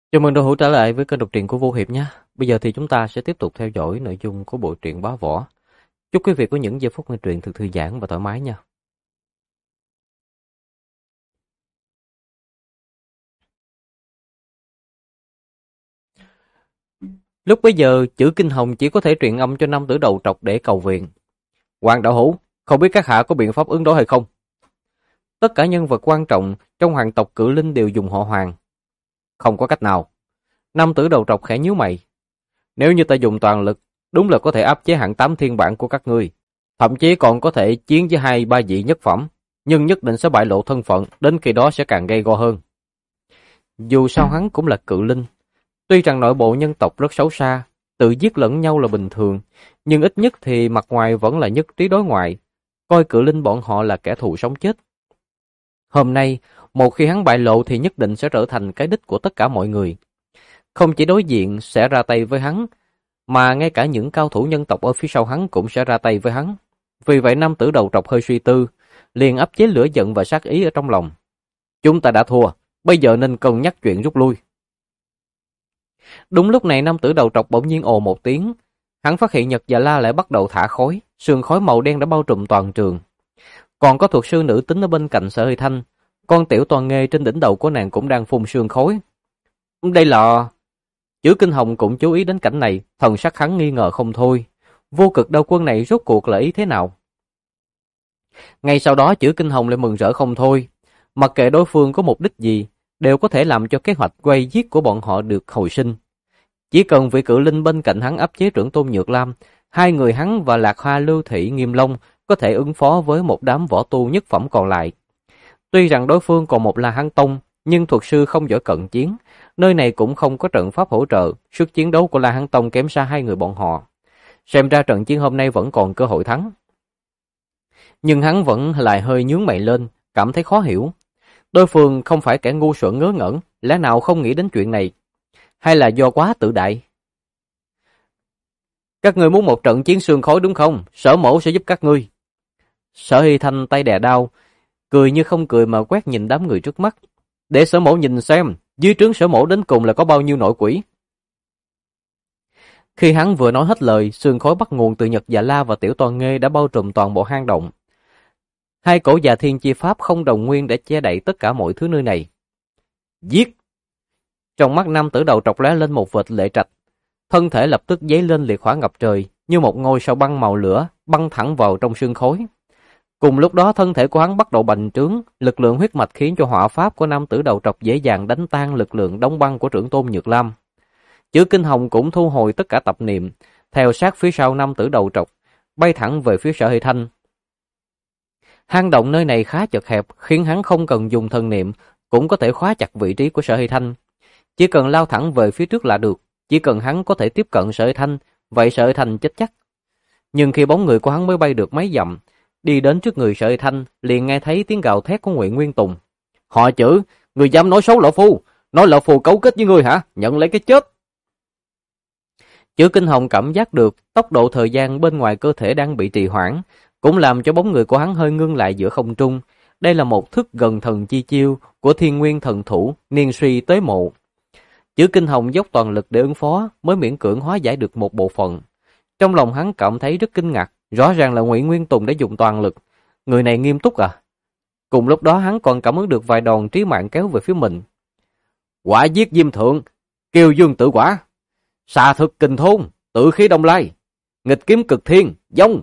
Chào mừng đội hữu trở lại với kênh đọc truyện của Vô Hiệp nhé. Bây giờ thì chúng ta sẽ tiếp tục theo dõi nội dung của bộ truyện Bá Võ. Chúc quý vị có những giây phút nghe truyện thật thư giãn và thoải mái nha. Lúc bấy giờ, chữ Kinh Hồng chỉ có thể truyền âm cho nam tử đầu trọc để cầu viện. Hoàng đạo hữu, không biết các hạ có biện pháp ứng đối hay không? Tất cả nhân vật quan trọng trong hoàng tộc Cự Linh đều dùng họ Hoàng. Không có cách nào. Nam tử đầu trọc khẽ nhíu mày. Nếu như ta dùng toàn lực, đúng là có thể áp chế hạng 8 thiên bản của các ngươi. Thậm chí còn có thể chiến với 2-3 vị nhất phẩm, nhưng nhất định sẽ bại lộ thân phận, đến khi đó sẽ càng gây go hơn. Dù sao hắn cũng là Cự Linh, tuy rằng nội bộ nhân tộc rất xấu xa, tự giết lẫn nhau là bình thường, nhưng ít nhất thì mặt ngoài vẫn là nhất trí đối ngoại, coi Cự Linh bọn họ là kẻ thù sống chết. Hôm nay, một khi hắn bại lộ thì nhất định sẽ trở thành cái đích của tất cả mọi người. Không chỉ đối diện sẽ ra tay với hắn, mà ngay cả những cao thủ nhân tộc ở phía sau hắn cũng sẽ ra tay với hắn. Vì vậy nam tử đầu trọc hơi suy tư, liền áp chế lửa giận và sát ý ở trong lòng. Chúng ta đã thua, bây giờ nên cân nhắc chuyện rút lui. Đúng lúc này nam tử đầu trọc bỗng nhiên ồ một tiếng, hắn phát hiện Nhật và La lại bắt đầu thả khói, sương khói màu đen đã bao trùm toàn trường. Còn có thuật sư nữ tính ở bên cạnh Sở Hơi Thanh, con tiểu toàn nghê trên đỉnh đầu của nàng cũng đang phun sương khói. Đây là... Chữ Kinh Hồng cũng chú ý đến cảnh này, thần sắc hắn nghi ngờ không thôi. Vô cực đao quân này rốt cuộc là ý thế nào? Ngay sau đó Chữ Kinh Hồng lại mừng rỡ không thôi. Mặc kệ đối phương có mục đích gì, đều có thể làm cho kế hoạch quay giết của bọn họ được hồi sinh. Chỉ cần vị Cự Linh bên cạnh hắn áp chế trưởng Tôn Nhược Lam, hai người hắn và Lạc Hoa Lưu Thị Nghiêm Long có thể ứng phó với một đám võ tu nhất phẩm còn lại. Tuy rằng đối phương còn một La Hán Tông, nhưng thuật sư không giỏi cận chiến, nơi này cũng không có trận pháp hỗ trợ, sức chiến đấu của La Hán Tông kém xa hai người bọn họ. Xem ra trận chiến hôm nay vẫn còn cơ hội thắng. Nhưng hắn vẫn lại hơi nhướng mày lên, cảm thấy khó hiểu. Đối phương không phải kẻ ngu xuẩn ngớ ngẩn, lẽ nào không nghĩ đến chuyện này? Hay là do quá tự đại? Các ngươi muốn một trận chiến sương khói đúng không? Sở mẫu sẽ giúp các ngươi. Sở Hy Thanh tay đè đao, cười như không cười mà quét nhìn đám người trước mắt. Để sở mẫu nhìn xem, dưới trướng sở mẫu đến cùng là có bao nhiêu nội quỷ. Khi hắn vừa nói hết lời, sương khói bắt nguồn từ Nhật Dạ La và Tiểu Toàn Nghê đã bao trùm toàn bộ hang động. Hai cổ Già Thiên Chi Pháp không đồng nguyên để che đậy tất cả mọi thứ nơi này. Giết! Trong mắt nam tử đầu trọc lóe lên một vệt lệ trạch, thân thể lập tức dấy lên liệt hỏa ngập trời, như một ngôi sao băng màu lửa, băng thẳng vào trong sương khói. Cùng lúc đó thân thể của hắn bắt đầu bành trướng, lực lượng huyết mạch khiến cho hỏa pháp của nam tử đầu trọc dễ dàng đánh tan lực lượng đóng băng của trưởng Tôn Nhược Lam. Chữ Kinh Hồng cũng thu hồi tất cả tập niệm, theo sát phía sau nam tử đầu trọc, bay thẳng về phía Sở Hơi Thanh. Hang động nơi này khá chật hẹp, khiến hắn không cần dùng thần niệm cũng có thể khóa chặt vị trí của Sở Hơi Thanh. Chỉ cần lao thẳng về phía trước là được, chỉ cần hắn có thể tiếp cận Sở Hơi Thanh, vậy Sở Hơi Thanh chết chắc. Nhưng khi bóng người của hắn mới bay được mấy dặm, đi đến trước người Sở Hơi Thanh, liền nghe thấy tiếng gào thét của Ngụy Nguyên Tùng. Họ Chữ, người dám nói xấu lão phu, nói lão phu cấu kết với ngươi hả? Nhận lấy cái chết. Chữ Kinh Hồng cảm giác được tốc độ thời gian bên ngoài cơ thể đang bị trì hoãn, cũng làm cho bóng người của hắn hơi ngưng lại giữa không trung. Đây là một thức gần thần chi chiêu của Thiên Nguyên thần thủ Niên Suy Tế Mộ. Chữ Kinh Hồng dốc toàn lực để ứng phó, mới miễn cưỡng hóa giải được một bộ phận. Trong lòng hắn cảm thấy rất kinh ngạc, rõ ràng là Ngụy Nguyên Tùng đã dùng toàn lực. Người này nghiêm túc à? Cùng lúc đó hắn còn cảm ứng được vài đòn trí mạng kéo về phía mình. Quả giết diêm thượng, kiều dương tự quả, xà thực kình thôn, tự khí đông lai, nghịch kiếm cực thiên, dông.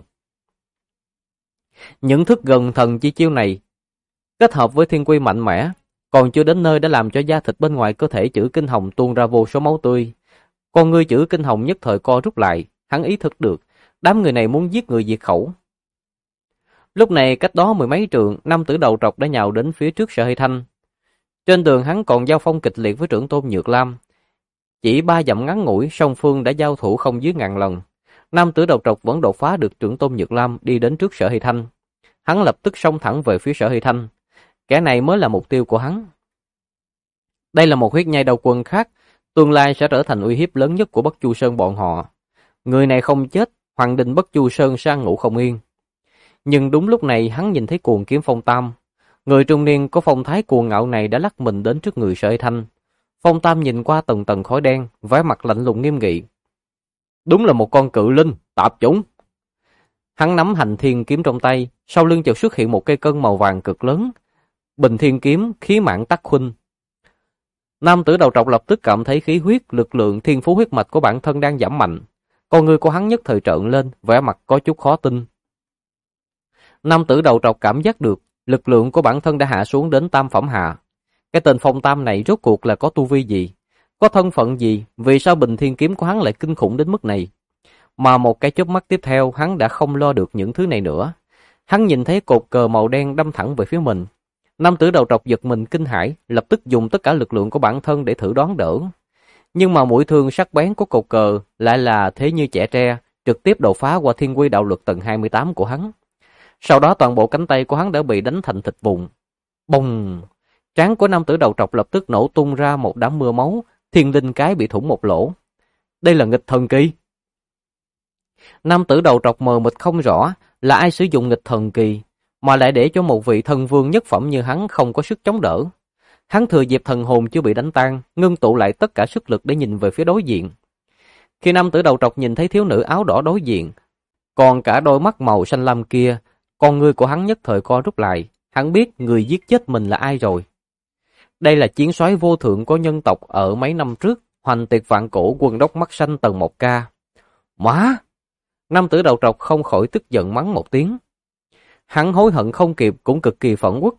Những thức gần thần chi chiêu này kết hợp với thiên quy mạnh mẽ, còn chưa đến nơi đã làm cho da thịt bên ngoài cơ thể Chữ Kinh Hồng tuôn ra vô số máu tươi. Con ngươi Chữ Kinh Hồng nhất thời co rút lại, hắn ý thức được, đám người này muốn giết người diệt khẩu. Lúc này cách đó mười mấy trượng, nam tử đầu trọc đã nhào đến phía trước Sở Hơi Thanh. Trên đường hắn còn giao phong kịch liệt với trưởng Tôn Nhược Lam. Chỉ 3 dặm ngắn ngủi, song phương đã giao thủ không dưới 1000 lần. Nam tử đầu trọc vẫn đột phá được trưởng Tôn Nhược Lam, đi đến trước Sở Hơi Thanh. Hắn lập tức xông thẳng về phía Sở Hơi Thanh. Kẻ này mới là mục tiêu của hắn. Đây là một huyết nhai đầu quân khác, tương lai sẽ trở thành uy hiếp lớn nhất của Bất Chu Sơn bọn họ. Người này không chết, Hoàng Đình Bất Chu Sơn sang ngủ không yên. Nhưng đúng lúc này hắn nhìn thấy Cuồng Kiếm Phong Tam. Người trung niên có phong thái cuồng ngạo này đã lắc mình đến trước người Sở Hơi Thanh. Phong Tam nhìn qua tầng tầng khói đen, vẻ mặt lạnh lùng nghiêm nghị. Đúng là một con cự linh, tạp chủng. Hắn nắm hành thiên kiếm trong tay, sau lưng chợt xuất hiện một cây cân màu vàng cực lớn. Bình thiên kiếm, khí mãn tắc khuynh. Nam tử đầu trọc lập tức cảm thấy khí huyết, lực lượng thiên phú huyết mạch của bản thân đang giảm mạnh. Con người của hắn nhất thời trợn lên, vẻ mặt có chút khó tin. Nam tử đầu trọc cảm giác được, lực lượng của bản thân đã hạ xuống đến tam phẩm hạ. Cái tên Phong Tam này rốt cuộc là có tu vi gì? Có thân phận gì? Vì sao bình thiên kiếm của hắn lại kinh khủng đến mức này? Mà một cái chớp mắt tiếp theo, hắn đã không lo được những thứ này nữa. Hắn nhìn thấy cột cờ màu đen đâm thẳng về phía mình. Nam tử đầu trọc giật mình kinh hãi, lập tức dùng tất cả lực lượng của bản thân để thử đón đỡ. Nhưng mà mũi thương sắc bén của cột cờ lại là thế như chẻ tre, trực tiếp đột phá qua thiên quy đạo luật tầng 28 của hắn. Sau đó toàn bộ cánh tay của hắn đã bị đánh thành thịt vụn. Bùng! Trán của nam tử đầu trọc lập tức nổ tung ra một đám mưa máu, thiên linh cái bị thủng một lỗ. Đây là nghịch thần kỳ. Nam tử đầu trọc mờ mịt không rõ là ai sử dụng nghịch thần kỳ, mà lại để cho một vị thần vương nhất phẩm như hắn không có sức chống đỡ. Hắn thừa dịp thần hồn chưa bị đánh tan, ngưng tụ lại tất cả sức lực để nhìn về phía đối diện. Khi nam tử đầu trọc nhìn thấy thiếu nữ áo đỏ đối diện, còn cả đôi mắt màu xanh lam kia, con ngươi của hắn nhất thời co rút lại. Hắn biết người giết chết mình là ai rồi. Đây là chiến soái vô thượng của nhân tộc ở mấy năm trước, hoành tiệt vạn cổ quân đốc mắt xanh tầng 1K. Má! Nam tử đầu trọc không khỏi tức giận mắng một tiếng. Hắn hối hận không kịp cũng cực kỳ phẫn uất.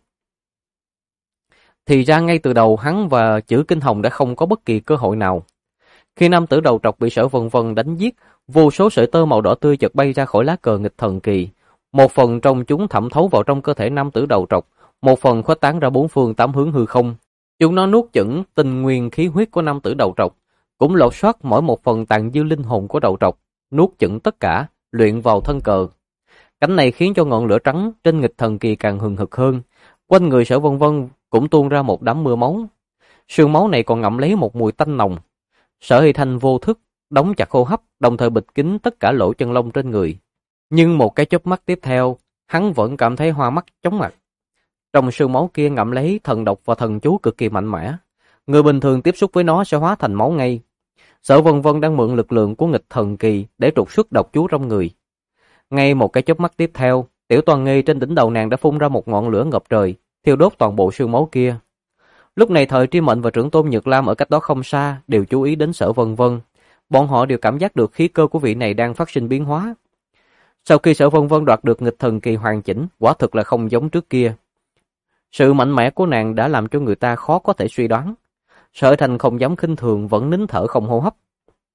Thì ra ngay từ đầu hắn và chữ Kinh Hồng đã không có bất kỳ cơ hội nào. Khi nam tử đầu trọc bị Sở Vân Vân đánh giết, vô số sợi tơ màu đỏ tươi chợt bay ra khỏi lá cờ nghịch thần kỳ. Một phần trong chúng thẩm thấu vào trong cơ thể nam tử đầu trọc, một phần khuếch tán ra bốn phương tám hướng hư không. Chúng nó nuốt chửng tinh nguyên khí huyết của nam tử đầu trọc, cũng lột soát mỗi một phần tàn dư linh hồn của đầu trọc, nuốt chửng tất cả, luyện vào thân cờ. Cảnh này khiến cho ngọn lửa trắng trên nghịch thần kỳ càng hừng hực hơn. Quanh người Sở Vân Vân cũng tuôn ra một đám mưa máu. Sương máu này còn ngậm lấy một mùi tanh nồng. Sở Hy Thanh vô thức đóng chặt hô hấp, đồng thời bịt kín tất cả lỗ chân lông trên người. Nhưng một cái chớp mắt tiếp theo, hắn vẫn cảm thấy hoa mắt chóng mặt. Trong sương máu kia ngậm lấy thần độc và thần chú cực kỳ mạnh mẽ. Người bình thường tiếp xúc với nó sẽ hóa thành máu ngay. Sở Vân Vân đang mượn lực lượng của nghịch thần kỳ để trục xuất độc chú trong người. Ngay một cái chớp mắt tiếp theo, Tiểu Toàn Nghi trên đỉnh đầu nàng đã phun ra một ngọn lửa ngập trời, thiêu đốt toàn bộ sương máu kia. Lúc này Thời Tri Mệnh và trưởng tôn Nhược Lam ở cách đó không xa đều chú ý đến Sở Vân Vân. Bọn họ đều cảm giác được khí cơ của vị này đang phát sinh biến hóa. Sau khi Sở Vân Vân đoạt được nghịch thần kỳ hoàn chỉnh, quả thực là không giống trước kia. Sự mạnh mẽ của nàng đã làm cho người ta khó có thể suy đoán. Sở Thành không dám khinh thường, vẫn nín thở không hô hấp.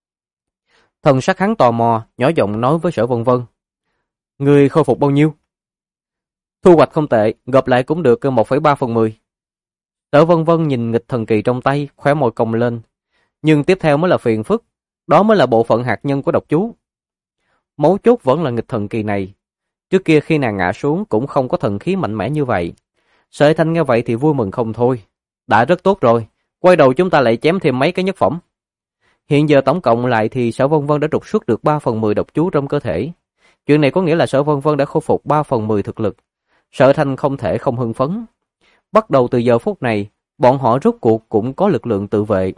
Thần sắc hắn tò mò, nhỏ giọng nói với Sở Vân Vân. Người khôi phục bao nhiêu? Thu hoạch không tệ, gộp lại cũng được 1,3/10. Sở Vân Vân nhìn nghịch thần kỳ trong tay, khóe môi cong lên. Nhưng tiếp theo mới là phiền phức, đó mới là bộ phận hạt nhân của độc chú. Mấu chốt vẫn là nghịch thần kỳ này. Trước kia khi nàng ngã xuống cũng không có thần khí mạnh mẽ như vậy. Sở Thanh nghe vậy thì vui mừng không thôi. Đã rất tốt rồi, quay đầu chúng ta lại chém thêm mấy cái nhất phẩm. Hiện giờ tổng cộng lại thì Sở Vân Vân đã trục xuất được 3/10 độc chú trong cơ thể. Chuyện này có nghĩa là Sở Vân Vân đã khôi phục 3/10 thực lực. Sở Thanh không thể không hưng phấn. Bắt đầu từ giờ phút này, bọn họ rốt cuộc cũng có lực lượng tự vệ.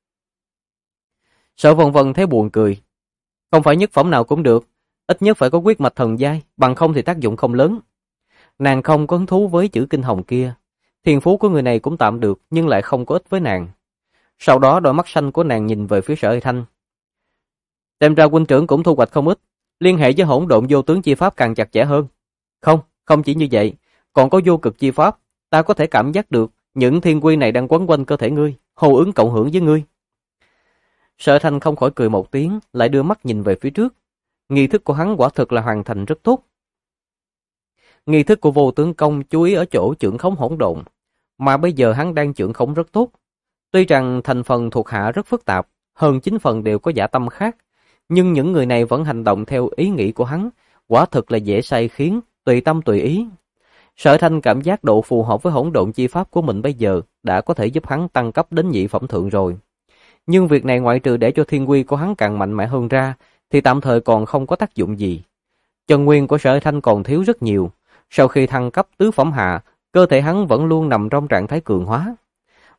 Sở Vân Vân thấy buồn cười. Không phải nhất phẩm nào cũng được, ít nhất phải có huyết mạch thần giai, bằng không thì tác dụng không lớn. Nàng không có hứng thú với chữ Kinh Hồng kia. Thiên phú của người này cũng tạm được, nhưng lại không có ích với nàng. Sau đó đôi mắt xanh của nàng nhìn về phía Sở Hy Thanh. Xem ra huynh trưởng cũng thu hoạch không ít, liên hệ với hỗn độn vô tướng chi pháp càng chặt chẽ hơn. Không chỉ như vậy, còn có vô cực chi pháp, ta có thể cảm giác được những thiên quy này đang quấn quanh cơ thể ngươi, hô ứng cộng hưởng với ngươi. Sở Thanh không khỏi cười một tiếng, lại đưa mắt nhìn về phía trước. Nghi thức của hắn quả thực là hoàn thành rất tốt. Nghi thức của vô tướng công chú ý ở chỗ trưởng khống hỗn độn, mà bây giờ hắn đang trưởng khống rất tốt. Tuy rằng thành phần thuộc hạ rất phức tạp, hơn 9 phần đều có dã tâm khác, nhưng những người này vẫn hành động theo ý nghĩ của hắn, quả thực là dễ sai khiến, tùy tâm tùy ý. Sở Thanh cảm giác độ phù hợp với hỗn độn chi pháp của mình bây giờ đã có thể giúp hắn tăng cấp đến nhị phẩm thượng rồi. Nhưng việc này ngoại trừ để cho thiên quy của hắn càng mạnh mẽ hơn ra, thì tạm thời còn không có tác dụng gì. Chân nguyên của Sở Thanh còn thiếu rất nhiều. Sau khi thăng cấp tứ phẩm hạ, cơ thể hắn vẫn luôn nằm trong trạng thái cường hóa.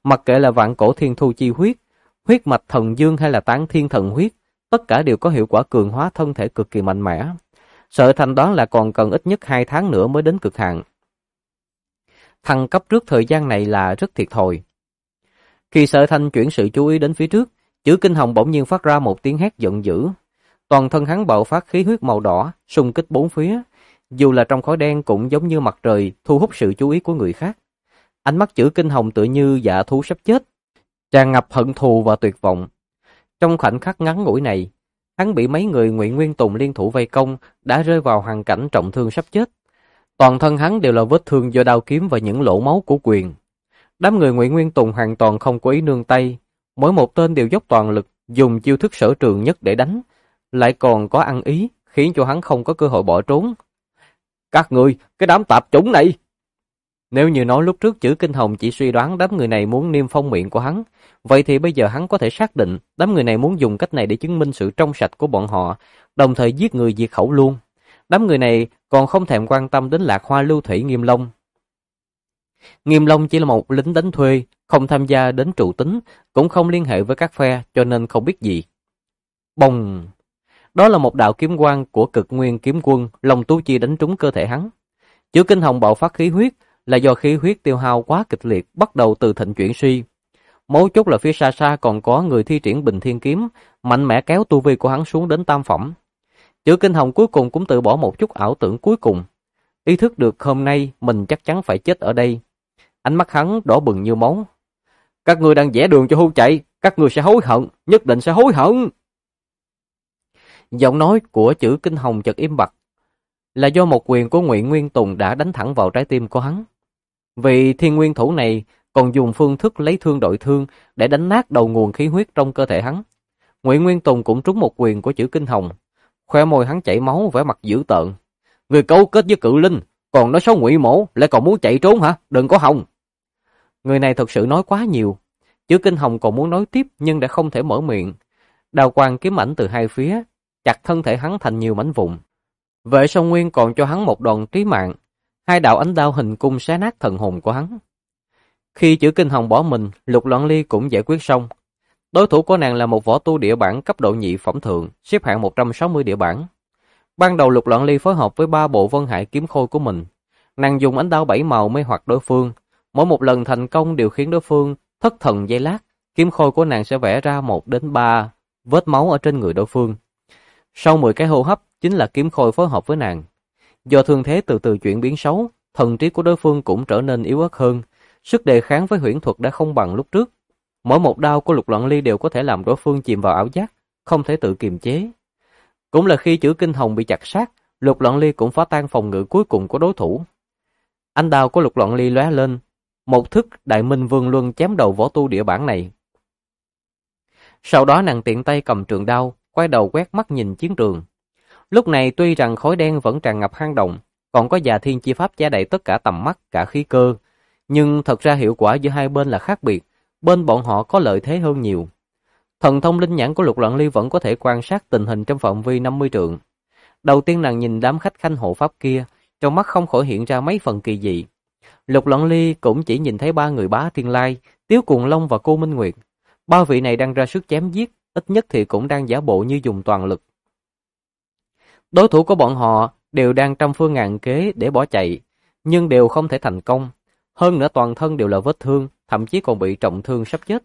Mặc kệ là vạn cổ thiên thu chi huyết, huyết mạch thần dương hay là tán thiên thần huyết, tất cả đều có hiệu quả cường hóa thân thể cực kỳ mạnh mẽ. Sở Thanh đoán là còn cần ít nhất 2 tháng nữa mới đến cực hạn. Thăng cấp trước thời gian này là rất thiệt thòi. Khi Sở Thanh chuyển sự chú ý đến phía trước, Chữ Kinh Hồng bỗng nhiên phát ra một tiếng hét giận dữ. Toàn thân hắn bạo phát khí huyết màu đỏ, xung kích bốn phía. Dù là trong khói đen cũng giống như mặt trời thu hút sự chú ý của người khác. Ánh mắt Chữ Kinh Hồng tựa như dạ thú sắp chết, tràn ngập hận thù và tuyệt vọng. Trong khoảnh khắc ngắn ngủi này, hắn bị mấy người Ngụy Nguyên Tùng liên thủ vây công, đã rơi vào hoàn cảnh trọng thương sắp chết. Toàn thân hắn đều là vết thương do đao kiếm và những lỗ máu của quyền. Đám người Ngụy Nguyên Tùng hoàn toàn không có ý nương tay, mỗi một tên đều dốc toàn lực, dùng chiêu thức sở trường nhất để đánh, lại còn có ăn ý, khiến cho hắn không có cơ hội bỏ trốn. Các người, cái đám tạp chủng này! Nếu như nói lúc trước Chữ Kinh Hồng chỉ suy đoán đám người này muốn niêm phong miệng của hắn, vậy thì bây giờ hắn có thể xác định đám người này muốn dùng cách này để chứng minh sự trong sạch của bọn họ, đồng thời giết người diệt khẩu luôn. Đám người này còn không thèm quan tâm đến Lạc Hoa Lưu Thủy Nghiêm Long. Nghiêm Long chỉ là một lính đánh thuê, không tham gia đến trụ tính, cũng không liên hệ với các phe, cho nên không biết gì. Bồng! Đó là một đạo kiếm quang của Cực Nguyên Kiếm Quân, Long Tú Chi đánh trúng cơ thể hắn. Chữ Kinh Hồng bạo phát khí huyết là do khí huyết tiêu hao quá kịch liệt, bắt đầu từ thịnh chuyển suy. Mấu chốt là phía xa xa còn có người thi triển Bình Thiên Kiếm, mạnh mẽ kéo tu vi của hắn xuống đến tam phẩm. Chữ Kinh Hồng cuối cùng cũng từ bỏ một chút ảo tưởng cuối cùng. Ý thức được hôm nay mình chắc chắn phải chết ở đây. Ánh mắt hắn đỏ bừng như máu. Các ngươi đang vẽ đường cho hưu chạy, các ngươi sẽ hối hận, nhất định sẽ hối hận. Giọng nói của Chữ Kinh Hồng chợt im bặt, là do một quyền của Ngụy Nguyên Tùng đã đánh thẳng vào trái tim của hắn. Vì thiên nguyên thủ này còn dùng phương thức lấy thương đội thương để đánh nát đầu nguồn khí huyết trong cơ thể hắn. Ngụy Nguyên Tùng cũng trúng một quyền của Chữ Kinh Hồng, khoe môi hắn chảy máu, vẻ mặt dữ tợn. Người cấu kết với Cự Linh, còn nói xấu Ngụy Mỗ, lại còn muốn chạy trốn hả? Đừng có hòng. Người này thật sự nói quá nhiều. Chữ Kinh Hồng còn muốn nói tiếp nhưng đã không thể mở miệng. Đao quang kiếm ảnh từ hai phía, chặt thân thể hắn thành nhiều mảnh vụn. Vệ Song Nguyên còn cho hắn một đòn trí mạng, 2 đạo ánh đao hình cung xé nát thần hồn của hắn. Khi Chữ Kinh Hồng bỏ mình, Lục Loan Ly cũng giải quyết xong. Đối thủ của nàng là một võ tu địa bản cấp độ nhị phẩm thượng, xếp hạng 160 địa bản. Ban đầu Lục Loan Ly phối hợp với 3 bộ Vân Hải kiếm khôi của mình. Nàng dùng ánh đao 7 màu mê hoặc đối phương. Mỗi một lần thành công đều khiến đối phương thất thần giây lát. Kiếm khôi của nàng sẽ vẽ ra 1 đến 3 vết máu ở trên người đối phương. Sau 10 cái hô hấp chính là kiếm khôi phối hợp với nàng. Do thương thế từ từ chuyển biến xấu, thần trí của đối phương cũng trở nên yếu ớt hơn. Sức đề kháng với huyễn thuật đã không bằng lúc trước. Mỗi một đao của Lục Loan Ly đều có thể làm đối phương chìm vào ảo giác, không thể tự kiềm chế. Cũng là khi Chữ Kinh Hồng bị chặt sát, Lục Loan Ly cũng phá tan phòng ngự cuối cùng của đối thủ. Ánh đao của Lục Loan Ly lóe lên, một thức Đại Minh Vương Luân chém đầu võ tu địa bản này. Sau đó nàng tiện tay cầm trường đao, quay đầu quét mắt nhìn chiến trường. Lúc này tuy rằng khói đen vẫn tràn ngập hang động, còn có Già Thiên Chi Pháp che đậy tất cả tầm mắt, cả khí cơ, nhưng thật ra hiệu quả giữa hai bên là khác biệt, bên bọn họ có lợi thế hơn nhiều. Thần thông linh nhãn của Lục Loan Ly vẫn có thể quan sát tình hình trong phạm vi 50 trượng. Đầu tiên nàng nhìn đám khách khanh hộ pháp kia, trong mắt không khỏi hiện ra mấy phần kỳ dị. Lục Loan Ly cũng chỉ nhìn thấy 3 người Bá Thiên Lai, Tiếu Cuồng Long và Cô Minh Nguyệt. 3 vị này đang ra sức chém giết, ít nhất thì cũng đang giả bộ như dùng toàn lực. Đối thủ của bọn họ đều đang trăm phương ngàn kế để bỏ chạy, nhưng đều không thể thành công. Hơn nữa toàn thân đều là vết thương, thậm chí còn bị trọng thương sắp chết.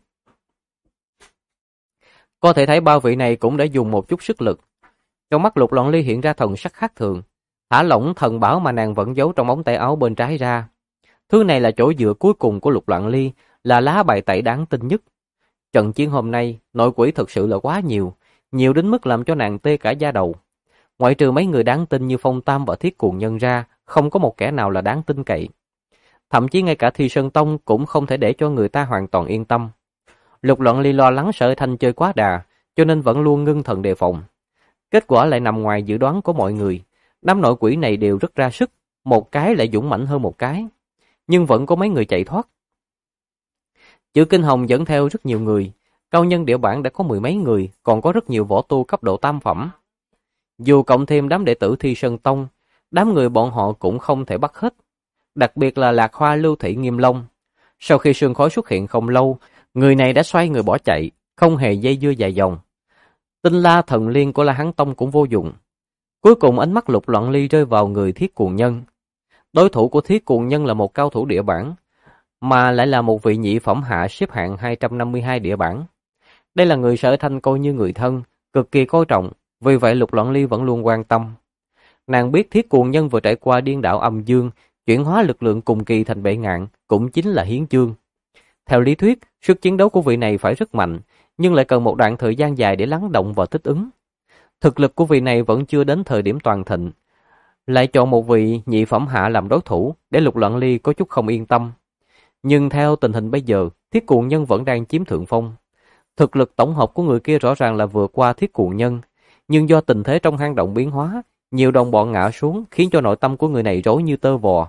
Có thể thấy 3 vị này cũng đã dùng một chút sức lực. Trong mắt Lục Loan Ly hiện ra thần sắc khác thường, thả lỏng thần bảo mà nàng vẫn giấu trong ống tay áo bên trái ra. Thứ này là chỗ dựa cuối cùng của Lục Loan Ly, là lá bài tẩy đáng tin nhất. Trận chiến hôm nay, nội quỷ thực sự là quá nhiều, nhiều đến mức làm cho nàng tê cả da đầu. Ngoại trừ mấy người đáng tin như Phong Tam và Thiết Cuồng Nhân ra, không có một kẻ nào là đáng tin cậy. Thậm chí ngay cả Thi Sơn Tông cũng không thể để cho người ta hoàn toàn yên tâm. Lục Loan Ly lo lắng sợ Thanh chơi quá đà, cho nên vẫn luôn ngưng thần đề phòng. Kết quả lại nằm ngoài dự đoán của mọi người. Đám nội quỷ này đều rất ra sức, một cái lại dũng mãnh hơn một cái. Nhưng vẫn có mấy người chạy thoát. Chữ Kinh Hồng dẫn theo rất nhiều người, cao nhân địa bản đã có 10 mấy người, còn có rất nhiều võ tu cấp độ tam phẩm. Dù cộng thêm đám đệ tử Thi Sơn Tông, đám người bọn họ cũng không thể bắt hết. Đặc biệt là Lạc Hoa Lưu Thị Nghiêm Long. Sau khi sương khói xuất hiện không lâu, người này đã xoay người bỏ chạy, không hề dây dưa dài dòng. Tinh la thần liên của La Hán Tông cũng vô dụng. Cuối cùng ánh mắt Lục Loạn Ly rơi vào người Thiết Cuồng Nhân. Đối thủ của Thiết Cuồng Nhân là một cao thủ địa bảng, mà lại là một vị nhị phẩm hạ xếp hạng 252 địa bảng. Đây là người Sở Thanh coi như người thân, cực kỳ coi trọng, vì vậy Lục Loạn Ly vẫn luôn quan tâm. Nàng biết Thiết Cuồng Nhân vừa trải qua điên đảo âm dương, chuyển hóa lực lượng cùng kỳ thành bệ ngạn, cũng chính là hiến chương. Theo lý thuyết, sức chiến đấu của vị này phải rất mạnh, nhưng lại cần một đoạn thời gian dài để lắng động và thích ứng. Thực lực của vị này vẫn chưa đến thời điểm toàn thịnh, lại chọn một vị nhị phẩm hạ làm đối thủ, để Lục Loạn Ly có chút không yên tâm. Nhưng theo tình hình bây giờ, Thiết Cuồng Nhân vẫn đang chiếm thượng phong. Thực lực tổng hợp của người kia rõ ràng là vượt qua Thiết Cuồng Nhân, nhưng do tình thế trong hang động biến hóa, nhiều đồng bọn ngã xuống, khiến cho nội tâm của người này rối như tơ vò.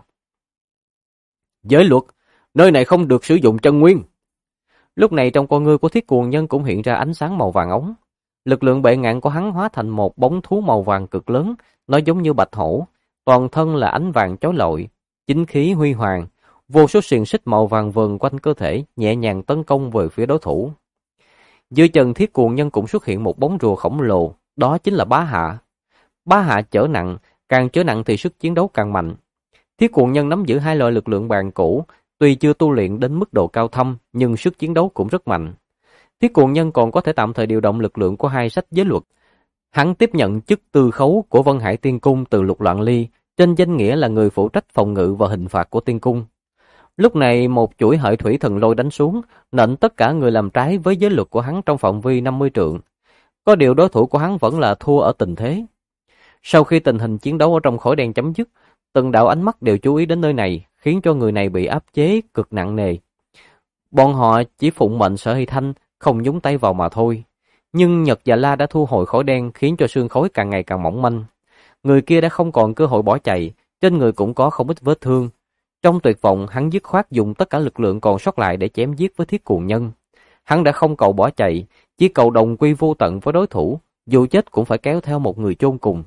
Giới luật, nơi này không được sử dụng chân nguyên. Lúc này trong con ngươi của Thiết Cuồng Nhân cũng hiện ra ánh sáng màu vàng ống. Lực lượng bệ ngạn của hắn hóa thành một bóng thú màu vàng cực lớn, nó giống như bạch hổ, toàn thân là ánh vàng chói lọi, chính khí huy hoàng, vô số xiềng xích màu vàng vờn quanh cơ thể, nhẹ nhàng tấn công về phía đối thủ. Dưới chân Thiết Cuồng Nhân cũng xuất hiện một bóng rùa khổng lồ, đó chính là Bá Hạ. Bá Hạ trở nặng, càng trở nặng thì sức chiến đấu càng mạnh. Thiết Cuồng Nhân nắm giữ hai loại lực lượng bàn cũ, tuy chưa tu luyện đến mức độ cao thâm, nhưng sức chiến đấu cũng rất mạnh. Thiết Cuồng Nhân còn có thể tạm thời điều động lực lượng của hai sách giới luật. Hắn tiếp nhận chức tư khấu của Vân Hải Tiên Cung từ Lục Loạn Ly, trên danh nghĩa là người phụ trách phòng ngự và hình phạt của Tiên Cung. Lúc này một chuỗi hợi thủy thần lôi đánh xuống, nện tất cả người làm trái với giới luật của hắn trong phạm vi 50 trượng. Có điều đối thủ của hắn vẫn là thua ở tình thế. Sau khi tình hình chiến đấu ở trong khói đen chấm dứt, từng đạo ánh mắt đều chú ý đến nơi này, khiến cho người này bị áp chế cực nặng nề. Bọn họ chỉ phụng mệnh Sở Hy Thanh, không nhúng tay vào mà thôi. Nhưng Nhật và La đã thu hồi khói đen, khiến cho sương khói càng ngày càng mỏng manh. Người kia đã không còn cơ hội bỏ chạy, trên người cũng có không ít vết thương. Trong tuyệt vọng, hắn dứt khoát dùng tất cả lực lượng còn sót lại để chém giết với Thiết Cuồng Nhân. Hắn đã không cầu bỏ chạy, chỉ cầu đồng quy vô tận với đối thủ, dù chết cũng phải kéo theo một người chôn cùng.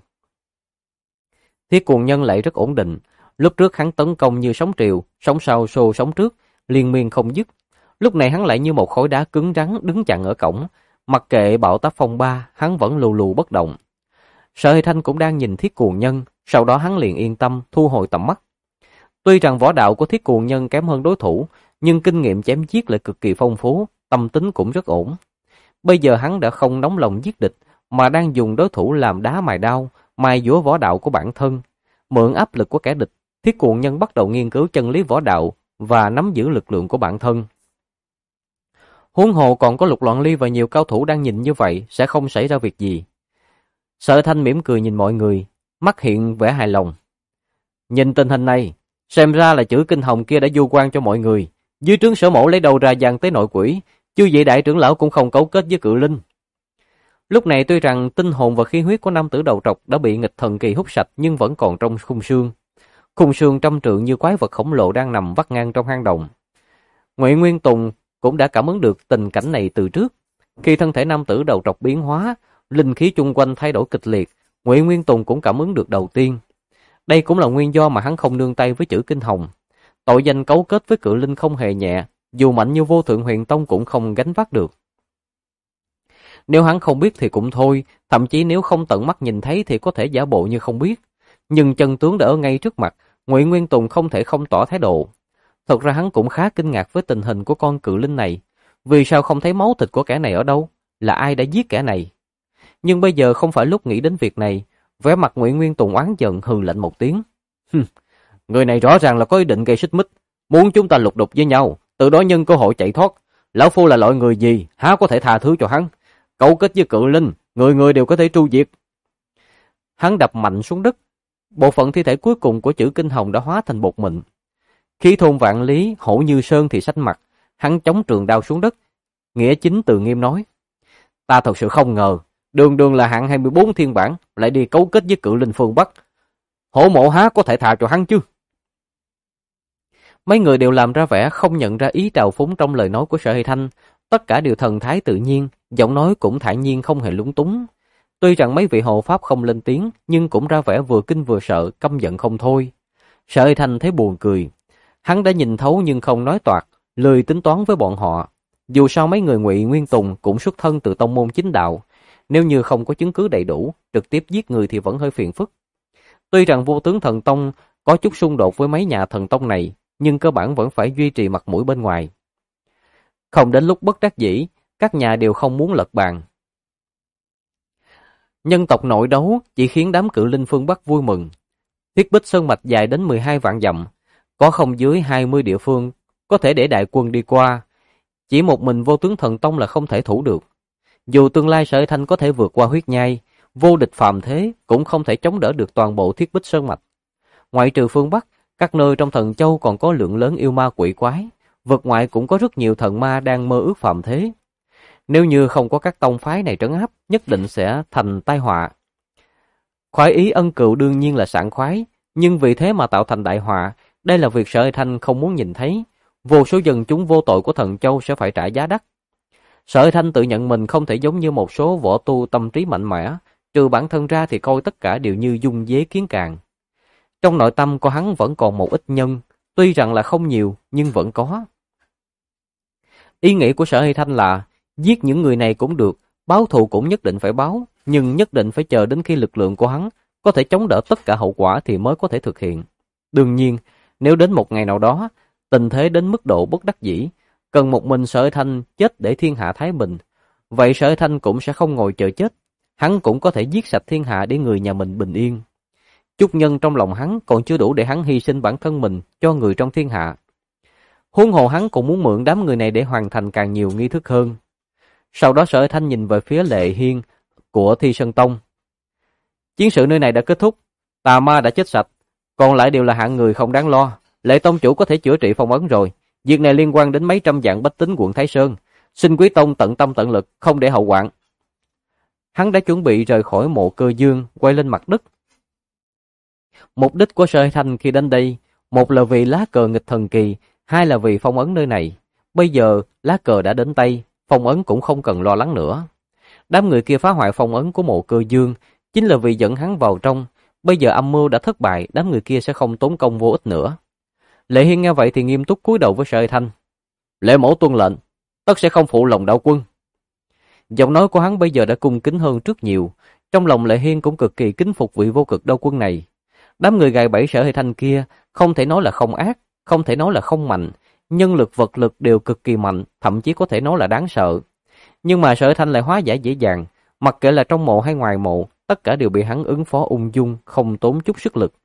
Thiết Cuồng Nhân lại rất ổn định. Lúc trước hắn tấn công như sóng triều, sóng sau xô sóng trước, liên miên không dứt. Lúc này hắn lại như một khối đá cứng rắn đứng chặn ở cổng. Mặc kệ bão táp phong ba, hắn vẫn lù lù bất động. Sở Hy Thanh cũng đang nhìn Thiết Cuồng Nhân, sau đó hắn liền yên tâm thu hồi tầm mắt. Tuy rằng võ đạo của Thiết Cuồng Nhân kém hơn đối thủ, nhưng kinh nghiệm chém giết lại cực kỳ phong phú, tâm tính cũng rất ổn. Bây giờ hắn đã không nóng lòng giết địch, mà đang dùng đối thủ làm đá mài đao, mài dũa võ đạo của bản thân. Mượn áp lực của kẻ địch, Thiết Cuồng Nhân bắt đầu nghiên cứu chân lý võ đạo và nắm giữ lực lượng của bản thân. Huống hồ còn có Lục Loạn Ly và nhiều cao thủ đang nhìn như vậy, sẽ không xảy ra việc gì. Sở Thanh mỉm cười nhìn mọi người, mắt hiện vẻ hài lòng. Nhìn tình hình này, xem ra là chữ Kinh Hồng kia đã du quan cho mọi người. Dưới trướng Sở Mẫu lấy đầu ra dàn tới nội quỷ, chứ vậy đại trưởng lão cũng không cấu kết với Cự Linh. Lúc này tuy rằng tinh hồn và khí huyết của nam tử đầu trọc đã bị nghịch thần kỳ hút sạch, nhưng vẫn còn trong khung xương. Khung xương trăm trượng như quái vật khổng lồ đang nằm vắt ngang trong hang động. Ngụy Nguyên Tùng cũng đã cảm ứng được tình cảnh này từ trước. Khi thân thể nam tử đầu trọc biến hóa, linh khí chung quanh thay đổi kịch liệt, Ngụy Nguyên Tùng cũng cảm ứng được đầu tiên. Đây cũng là nguyên do mà hắn không nương tay với chữ Kinh Hồng. Tội danh cấu kết với Cự Linh không hề nhẹ, dù mạnh như Vô Thượng Huyền Tông cũng không gánh vác được. Nếu hắn không biết thì cũng thôi, thậm chí nếu không tận mắt nhìn thấy thì có thể giả bộ như không biết. Nhưng chân tướng đã ở ngay trước mặt, Ngụy Nguyên Tùng không thể không tỏ thái độ. Thật ra hắn cũng khá kinh ngạc với tình hình của con Cự Linh này. Vì sao không thấy máu thịt của kẻ này ở đâu? Là ai đã giết kẻ này? Nhưng bây giờ không phải lúc nghĩ đến việc này. Vẻ mặt Ngụy Nguyên Tùng oán giận hừ lạnh một tiếng. Người này rõ ràng là có ý định gây xích mích, muốn chúng ta lục đục với nhau, từ đó nhân cơ hội chạy thoát. Lão phu là loại người gì, há có thể tha thứ cho hắn? Cấu kết với Cự Linh, người người đều có thể tru diệt. Hắn đập mạnh xuống đất. Bộ phận thi thể cuối cùng của chữ Kinh Hồng đã hóa thành bột mịn. Khí thôn vạn lý, hổ như sơn thì xanh mặt. Hắn chống trường đao xuống đất. Nghĩa chính từ nghiêm nói. Ta thật sự không ngờ, đường đường là hạng 24 thiên bản, lại đi cấu kết với Cự Linh phương Bắc. Hổ mộ há có thể tha cho hắn chứ? Mấy người đều làm ra vẻ không nhận ra ý trào phúng trong lời nói của Sở Hy Thanh. Tất cả đều thần thái tự nhiên, giọng nói cũng thản nhiên không hề lúng túng. Tuy rằng mấy vị hộ pháp không lên tiếng, nhưng cũng ra vẻ vừa kinh vừa sợ, căm giận không thôi. Sở Hy Thanh thấy buồn cười. Hắn đã nhìn thấu nhưng không nói toạc. lười tính toán với bọn họ. Dù sao mấy người Ngụy Nguyên Tùng cũng xuất thân từ tông môn chính đạo, nếu như không có chứng cứ đầy đủ, trực tiếp giết người thì vẫn hơi phiền phức. Tuy rằng Vô Tướng Thần Tông có chút xung đột với mấy nhà thần tông này, nhưng cơ bản vẫn phải duy trì mặt mũi bên ngoài. Không đến lúc bất đắc dĩ, các nhà đều không muốn lật bàn. Nhân tộc nội đấu chỉ khiến đám cự linh phương Bắc vui mừng. Thiết Bích Sơn mạch dài đến 12 vạn dặm, có không dưới 20 địa phương có thể để đại quân đi qua. Chỉ một mình Vô Tướng Thần Tông là không thể thủ được. Dù tương lai Sở Thanh có thể vượt qua huyết nhai, vô địch phàm thế cũng không thể chống đỡ được toàn bộ Thiết Bích Sơn mạch. Ngoại trừ phương Bắc, các nơi trong Thần Châu còn có lượng lớn yêu ma quỷ quái, vực ngoại cũng có rất nhiều thần ma đang mơ ước phàm thế. Nếu như không có các tông phái này trấn áp, nhất định sẽ thành tai họa. Khoái ý ân cựu đương nhiên là sảng khoái, nhưng vì thế mà tạo thành đại họa, đây là việc Sở Thanh không muốn nhìn thấy. Vô số dân chúng vô tội của Thần Châu sẽ phải trả giá đắt. Sở Thanh tự nhận mình không thể giống như một số võ tu tâm trí mạnh mẽ, trừ bản thân ra thì coi tất cả đều như dung dế kiến càng. Trong nội tâm của hắn vẫn còn một ít nhân, tuy rằng là không nhiều nhưng vẫn có. Ý nghĩ của Sở Thanh là giết những người này cũng được, báo thù cũng nhất định phải báo, nhưng nhất định phải chờ đến khi lực lượng của hắn có thể chống đỡ tất cả hậu quả thì mới có thể thực hiện. Đương nhiên, nếu đến một ngày nào đó, tình thế đến mức độ bất đắc dĩ, cần một mình Sở Thanh chết để thiên hạ thái bình, vậy Sở Thanh cũng sẽ không ngồi chờ chết, hắn cũng có thể giết sạch thiên hạ để người nhà mình bình yên. Chút nhân trong lòng hắn còn chưa đủ để hắn hy sinh bản thân mình cho người trong thiên hạ. Huống hồ hắn cũng muốn mượn đám người này để hoàn thành càng nhiều nghi thức hơn. Sau đó Sở Thanh nhìn về phía Lệ Hiên của Thi Sơn Tông. Chiến sự nơi này đã kết thúc, tà ma đã chết sạch, còn lại đều là hạng người không đáng lo. Lệ tông chủ có thể chữa trị phong ấn rồi. Việc này liên quan đến mấy trăm vạn bách tính quận Thái Sơn. Xin quý tông tận tâm tận lực, không để hậu hoạn. Hắn đã chuẩn bị rời khỏi mộ Cơ Dương, quay lên mặt đất. Mục đích của Sở Thanh khi đến đây, một là vì lá cờ nghịch thần kỳ, hai là vì phong ấn nơi này. Bây giờ lá cờ đã đến tay, phong ấn cũng không cần lo lắng nữa. Đám người kia phá hoại phong ấn của mộ Cơ Dương chính là vì dẫn hắn vào trong. Bây giờ âm mưu đã thất bại, đám người kia sẽ không tốn công vô ích nữa. Lệ Hiên nghe vậy thì nghiêm túc cúi đầu với Sở Thanh. Lệ mẫu tuân lệnh, tất sẽ không phụ lòng đạo quân. Giọng nói của hắn bây giờ đã cung kính hơn trước nhiều. Trong lòng Lệ Hiên cũng cực kỳ kính phục vị vô cực đạo quân này. Đám người gài bẫy Sở Thanh kia không thể nói là không ác, không thể nói là không mạnh, nhân lực vật lực đều cực kỳ mạnh, thậm chí có thể nói là đáng sợ. Nhưng mà Sở Thanh lại hóa giải dễ dàng, mặc kệ là trong mộ hay ngoài mộ, tất cả đều bị hắn ứng phó ung dung, không tốn chút sức lực.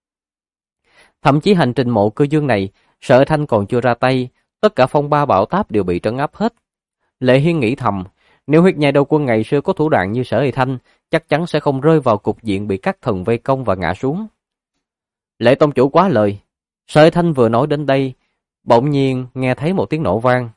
Thậm chí hành trình mộ Cơ Dương này, Sở Thanh còn chưa ra tay, tất cả phong ba bão táp đều bị trấn áp hết. Lệ Hiên nghĩ thầm, nếu huyết nhai đạo quân ngày xưa có thủ đoạn như Sở Thanh, chắc chắn sẽ không rơi vào cục diện bị các thần vây công và ngã xuống. Lệ tông chủ quá lời. Sở Thanh vừa nói đến đây, bỗng nhiên nghe thấy một tiếng nổ vang.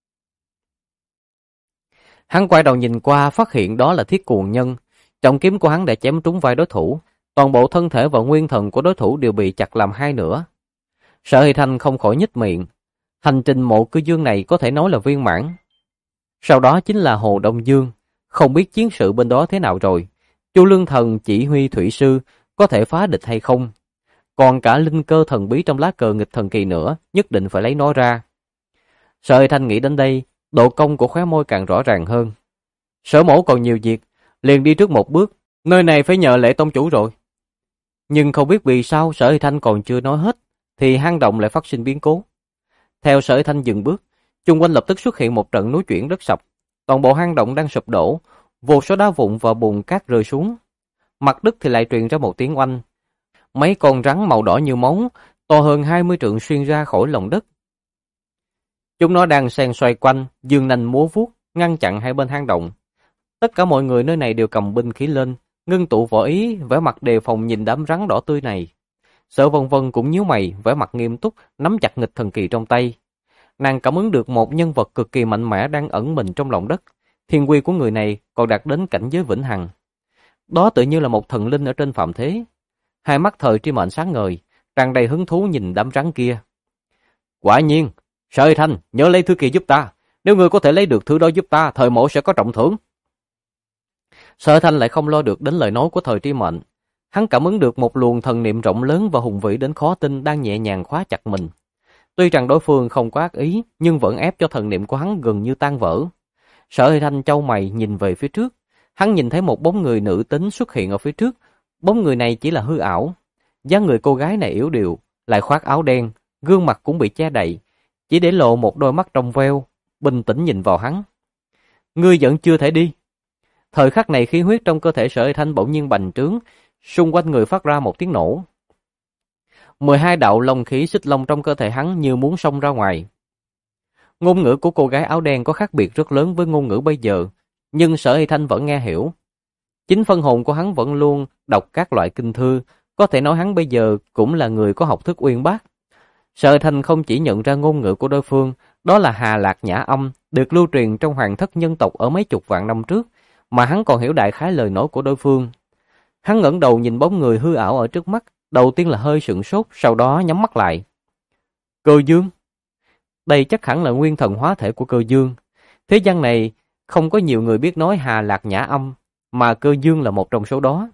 Hắn quay đầu nhìn qua, phát hiện đó là Thiết Cuồng Nhân. Trọng kiếm của hắn đã chém trúng vai đối thủ, toàn bộ thân thể và nguyên thần của đối thủ đều bị chặt làm hai nửa. Sở Thanh không khỏi nhếch miệng. Hành trình mộ Cơ Dương này có thể nói là viên mãn. Sau đó chính là Hồ Đông Dương, không biết chiến sự bên đó thế nào rồi. Chu Lương Thần chỉ huy thủy sư có thể phá địch hay không? Còn cả linh cơ thần bí trong lá cờ nghịch thần kỳ nữa, nhất định phải lấy nó ra. Sở Thanh nghĩ đến đây, độ cong của khóe môi càng rõ ràng hơn. Sở mẫu còn nhiều việc, liền đi trước một bước, nơi này phải nhờ Lệ tông chủ rồi. Nhưng không biết vì sao Sở Thanh còn chưa nói hết, thì hang động lại phát sinh biến cố. Theo Sở Thanh dừng bước, chung quanh lập tức xuất hiện một trận núi chuyển đất sập. Toàn bộ hang động đang sụp đổ, vô số đá vụn và bùn cát rơi xuống. Mặt đất thì lại truyền ra một tiếng oanh. Mấy con rắn màu đỏ như máu, to hơn 20 trượng xuyên ra khỏi lòng đất. Chúng nó đang xen xoay quanh, dương nanh múa vuốt, ngăn chặn hai bên hang động. Tất cả mọi người nơi này đều cầm binh khí lên, ngưng tụ võ ý, vẻ mặt đề phòng nhìn đám rắn đỏ tươi này. Sở Vân Vân cũng nhíu mày, vẻ mặt nghiêm túc, nắm chặt nghịch thần kỳ trong tay. Nàng cảm ứng được một nhân vật cực kỳ mạnh mẽ đang ẩn mình trong lòng đất. Thiên quy của người này còn đạt đến cảnh giới vĩnh hằng. Đó tự như là một thần linh ở trên phạm thế. Hai mắt Thời Tri Mệnh sáng ngời, tràn đầy hứng thú nhìn đám rắn kia. Quả nhiên, Sở Thanh, nhớ lấy thứ kia giúp ta. Nếu ngươi có thể lấy được thứ đó giúp ta, Thời mẫu sẽ có trọng thưởng. Sở Thanh lại không lo được đến lời nói của Thời Tri Mệnh. Hắn cảm ứng được một luồng thần niệm rộng lớn và hùng vĩ đến khó tin đang nhẹ nhàng khóa chặt mình. Tuy rằng đối phương không có ác ý, nhưng vẫn ép cho thần niệm của hắn gần như tan vỡ. Sở Hy Thanh chau mày nhìn về phía trước, hắn nhìn thấy một bóng người nữ tính xuất hiện ở phía trước. Bóng người này chỉ là hư ảo. Dáng người cô gái này yếu điệu, lại khoác áo đen, gương mặt cũng bị che đậy, chỉ để lộ một đôi mắt trong veo, bình tĩnh nhìn vào hắn. Ngươi vẫn chưa thể đi. Thời khắc này khí huyết trong cơ thể Sở Hy Thanh bỗng nhiên bành trướng, xung quanh người phát ra một tiếng nổ. 12 đạo long khí xích long trong cơ thể hắn như muốn xông ra ngoài. Ngôn ngữ của cô gái áo đen có khác biệt rất lớn với ngôn ngữ bây giờ, nhưng Sở Hy Thanh vẫn nghe hiểu. Chính phân hồn của hắn vẫn luôn đọc các loại kinh thư, có thể nói hắn bây giờ cũng là người có học thức uyên bác. Sở Hy Thanh không chỉ nhận ra ngôn ngữ của đối phương, đó là Hà Lạc Nhã Âm, được lưu truyền trong hoàng thất nhân tộc ở mấy chục vạn năm trước, mà hắn còn hiểu đại khái lời nói của đối phương. Hắn ngẩng đầu nhìn bóng người hư ảo ở trước mắt, đầu tiên là hơi sửng sốt, sau đó nhắm mắt lại. Cơ Dương. Đây chắc hẳn là nguyên thần hóa thể của Cơ Dương. Thế gian này không có nhiều người biết nói Hà Lạc Nhã Âm, mà Cơ Dương là một trong số đó.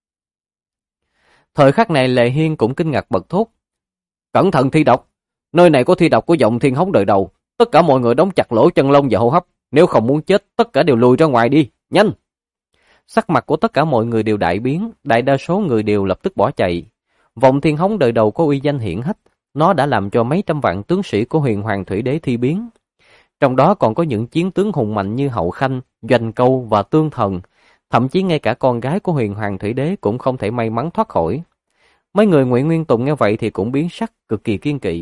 Thời khắc này Lệ Hiên cũng kinh ngạc bật thốt. Cẩn thận thi độc, nơi này có thi độc của giọng thiên hống đời đầu, tất cả mọi người đóng chặt lỗ chân lông và hô hấp, nếu không muốn chết tất cả đều lùi ra ngoài đi, nhanh. Sắc mặt của tất cả mọi người đều đại biến, đại đa số người đều lập tức bỏ chạy. Vọng thiên hống đời đầu có uy danh hiển hách, nó đã làm cho mấy trăm vạn tướng sĩ của Huyền Hoàng Thủy Đế thi biến. Trong đó còn có những chiến tướng hùng mạnh như Hậu Khanh, Doanh Câu và Tương Thần, thậm chí ngay cả con gái của Huyền Hoàng Thủy Đế cũng không thể may mắn thoát khỏi. Mấy người Nguyễn Nguyên Tùng nghe vậy thì cũng biến sắc, cực kỳ kiên kỵ.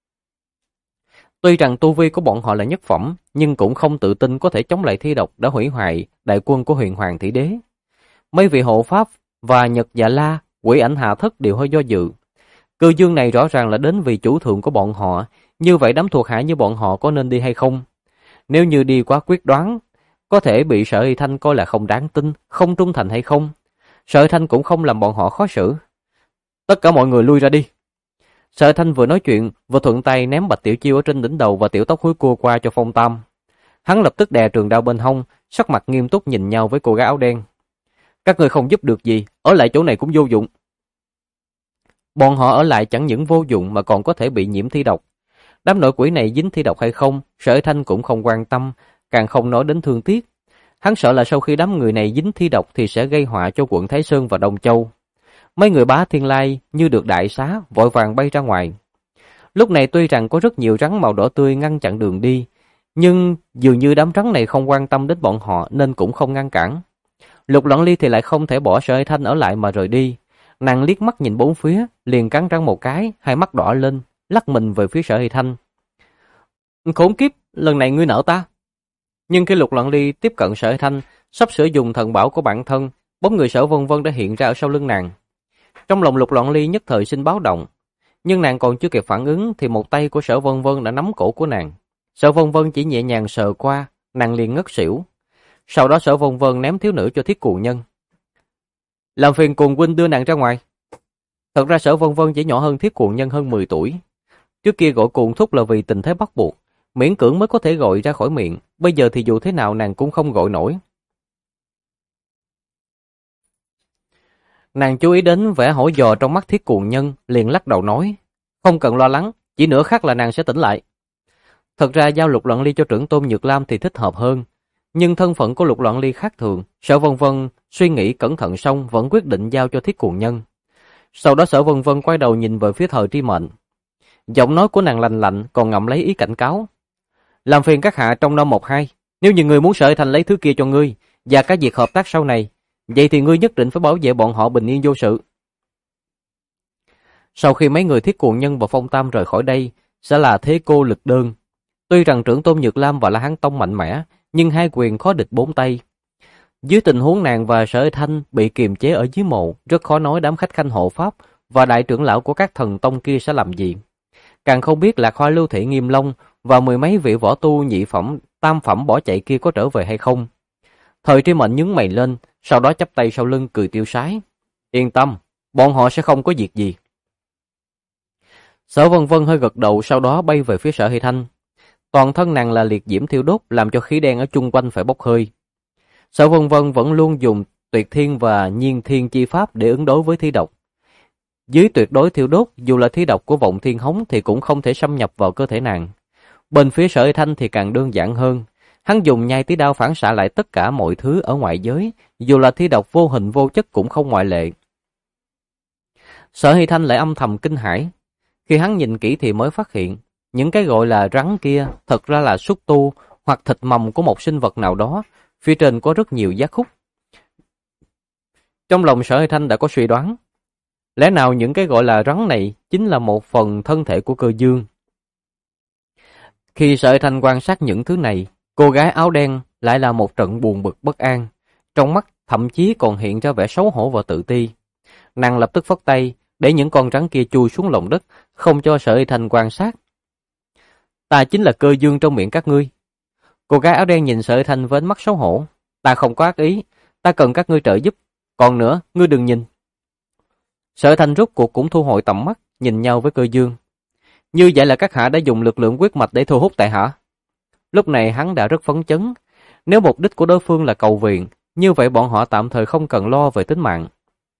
Tuy rằng tu vi của bọn họ là nhất phẩm, nhưng cũng không tự tin có thể chống lại thi độc đã hủy hoại đại quân của Huyền Hoàng Thủy Đế. Mấy vị hộ pháp và Nhật Dạ La, Quỷ Ảnh Hạ Thất đều hơi do dự. Cơ Dương này rõ ràng là đến vì chủ thượng của bọn họ, như vậy đám thuộc hạ như bọn họ có nên đi hay không? Nếu như đi quá quyết đoán, có thể bị Sở Hy Thanh coi là không đáng tin, không trung thành hay không? Sở Hy Thanh cũng không làm bọn họ khó xử. Tất cả mọi người lui ra đi. Sở Hy Thanh vừa nói chuyện, vừa thuận tay ném Bạch Tiểu Chiêu ở trên đỉnh đầu và tiểu tóc húi cua qua cho Phong Tam. Hắn lập tức đè trường đao bên hông, sắc mặt nghiêm túc nhìn nhau với cô gái áo đen. Các người không giúp được gì, ở lại chỗ này cũng vô dụng. Bọn họ ở lại chẳng những vô dụng mà còn có thể bị nhiễm thi độc. Đám nội quỷ này dính thi độc hay không, Sở Hy Thanh cũng không quan tâm, càng không nói đến thương tiếc. Hắn sợ là sau khi đám người này dính thi độc thì sẽ gây họa cho quận Thái Sơn và Đông Châu. Mấy người Bá Thiên Lai như được đại xá, vội vàng bay ra ngoài. Lúc này tuy rằng có rất nhiều rắn màu đỏ tươi ngăn chặn đường đi, nhưng dường như đám rắn này không quan tâm đến bọn họ nên cũng không ngăn cản. Lục Loan Ly thì lại không thể bỏ Sở Hy Thanh ở lại mà rời đi. Nàng liếc mắt nhìn bốn phía, liền cắn răng một cái, hai mắt đỏ lên, lắc mình về phía Sở Hy Thanh. Khốn kiếp, lần này ngươi nợ ta. Nhưng khi Lục Loan Ly tiếp cận Sở Hy Thanh, sắp sửa dùng thần bảo của bản thân, bóng người Sở Vân Vân đã hiện ra ở sau lưng nàng. Trong lòng Lục Loan Ly nhất thời sinh báo động, nhưng nàng còn chưa kịp phản ứng thì một tay của Sở Vân Vân đã nắm cổ của nàng. Sở Vân Vân chỉ nhẹ nhàng sờ qua, nàng liền ngất xỉu. Sau đó Sở Vân Vân ném thiếu nữ cho Thiết Cuồng Nhân. Làm phiền Cuồng huynh đưa nàng ra ngoài. Thật ra Sở Vân Vân chỉ nhỏ hơn Thiết Cuồng Nhân hơn 10 tuổi. Trước kia gọi Cuồng thúc là vì tình thế bắt buộc, miễn cưỡng mới có thể gọi ra khỏi miệng, bây giờ thì dù thế nào nàng cũng không gọi nổi. Nàng chú ý đến vẻ hỏi dò trong mắt Thiết Cuồng Nhân, liền lắc đầu nói, không cần lo lắng, chỉ nửa khắc là nàng sẽ tỉnh lại. Thật ra giao Lục Loan Ly cho trưởng tôn Nhược Lam thì thích hợp hơn, nhưng thân phận của Lục Loan Ly khác thường, Sở Vân Vân suy nghĩ cẩn thận xong vẫn quyết định giao cho Thiết Cuồng Nhân. Sau đó Sở Vân Vân quay đầu nhìn về phía Thời Tri Mệnh. Giọng nói của nàng lạnh lạnh còn ngậm lấy ý cảnh cáo. Làm phiền các hạ trong năm 1-2, nếu như ngươi muốn Sở Hy Thanh lấy thứ kia cho ngươi và các việc hợp tác sau này, vậy thì ngươi nhất định phải bảo vệ bọn họ bình yên vô sự. Sau khi mấy người Thiết Cuồng Nhân và Phong Tam rời khỏi đây, sẽ là thế cô lực đơn. Tuy rằng trưởng tôn Nhược Lam và La Hán Tông mạnh mẽ, nhưng hai quyền khó địch bốn tay. Dưới tình huống nàng và Sở Hy Thanh bị kiềm chế ở dưới mộ, rất khó nói đám khách khanh hộ pháp và đại trưởng lão của các thần tông kia sẽ làm gì. Càng không biết Lạc Hoa Lưu Thị Nghiêm Long và mười mấy vị võ tu nhị phẩm, tam phẩm bỏ chạy kia có trở về hay không. Thời Tri Mệnh nhướng mày lên, sau đó chắp tay sau lưng cười tiêu sái. Yên tâm, bọn họ sẽ không có việc gì. Sở Vân Vân hơi gật đầu, sau đó bay về phía Sở Hy Thanh. Toàn thân nàng là liệt diễm thiêu đốt, làm cho khí đen ở chung quanh phải bốc hơi. Sở Vân Vân vẫn luôn dùng Tuyệt Thiên và Nhiên Thiên chi pháp để ứng đối với thi độc. Dưới tuyệt đối thiêu đốt, dù là thi độc của vọng thiên hống thì cũng không thể xâm nhập vào cơ thể nàng. Bên phía Sở Hy Thanh thì càng đơn giản hơn. Hắn dùng nhai tí đao phản xạ lại tất cả mọi thứ ở ngoại giới, dù là thi độc vô hình vô chất cũng không ngoại lệ. Sở Hy Thanh lại âm thầm kinh hãi. Khi hắn nhìn kỹ thì mới phát hiện, những cái gọi là rắn kia thật ra là xúc tu hoặc thịt mầm của một sinh vật nào đó, phía trên có rất nhiều giác khúc. Trong lòng Sở Hy Thanh đã có suy đoán, lẽ nào những cái gọi là rắn này chính là một phần thân thể của Cơ Dương. Khi Sở Hy Thanh quan sát những thứ này, cô gái áo đen lại là một trận buồn bực bất an, trong mắt thậm chí còn hiện ra vẻ xấu hổ và tự ti. Nàng lập tức phất tay, để những con rắn kia chui xuống lòng đất, không cho Sở Hy Thanh quan sát. Ta chính là Cơ Dương trong miệng các ngươi. Cô gái áo đen nhìn Sở Hy Thanh với ánh mắt xấu hổ. Ta không có ác ý, ta cần các ngươi trợ giúp. Còn nữa, ngươi đừng nhìn. Sở Hy Thanh rút cuộc cũng thu hồi tầm mắt, nhìn nhau với Cơ Dương. Như vậy là các hạ đã dùng lực lượng quyết mạch để thu hút tại hạ. Lúc này hắn đã rất phấn chấn. Nếu mục đích của đối phương là cầu viện, như vậy bọn họ tạm thời không cần lo về tính mạng.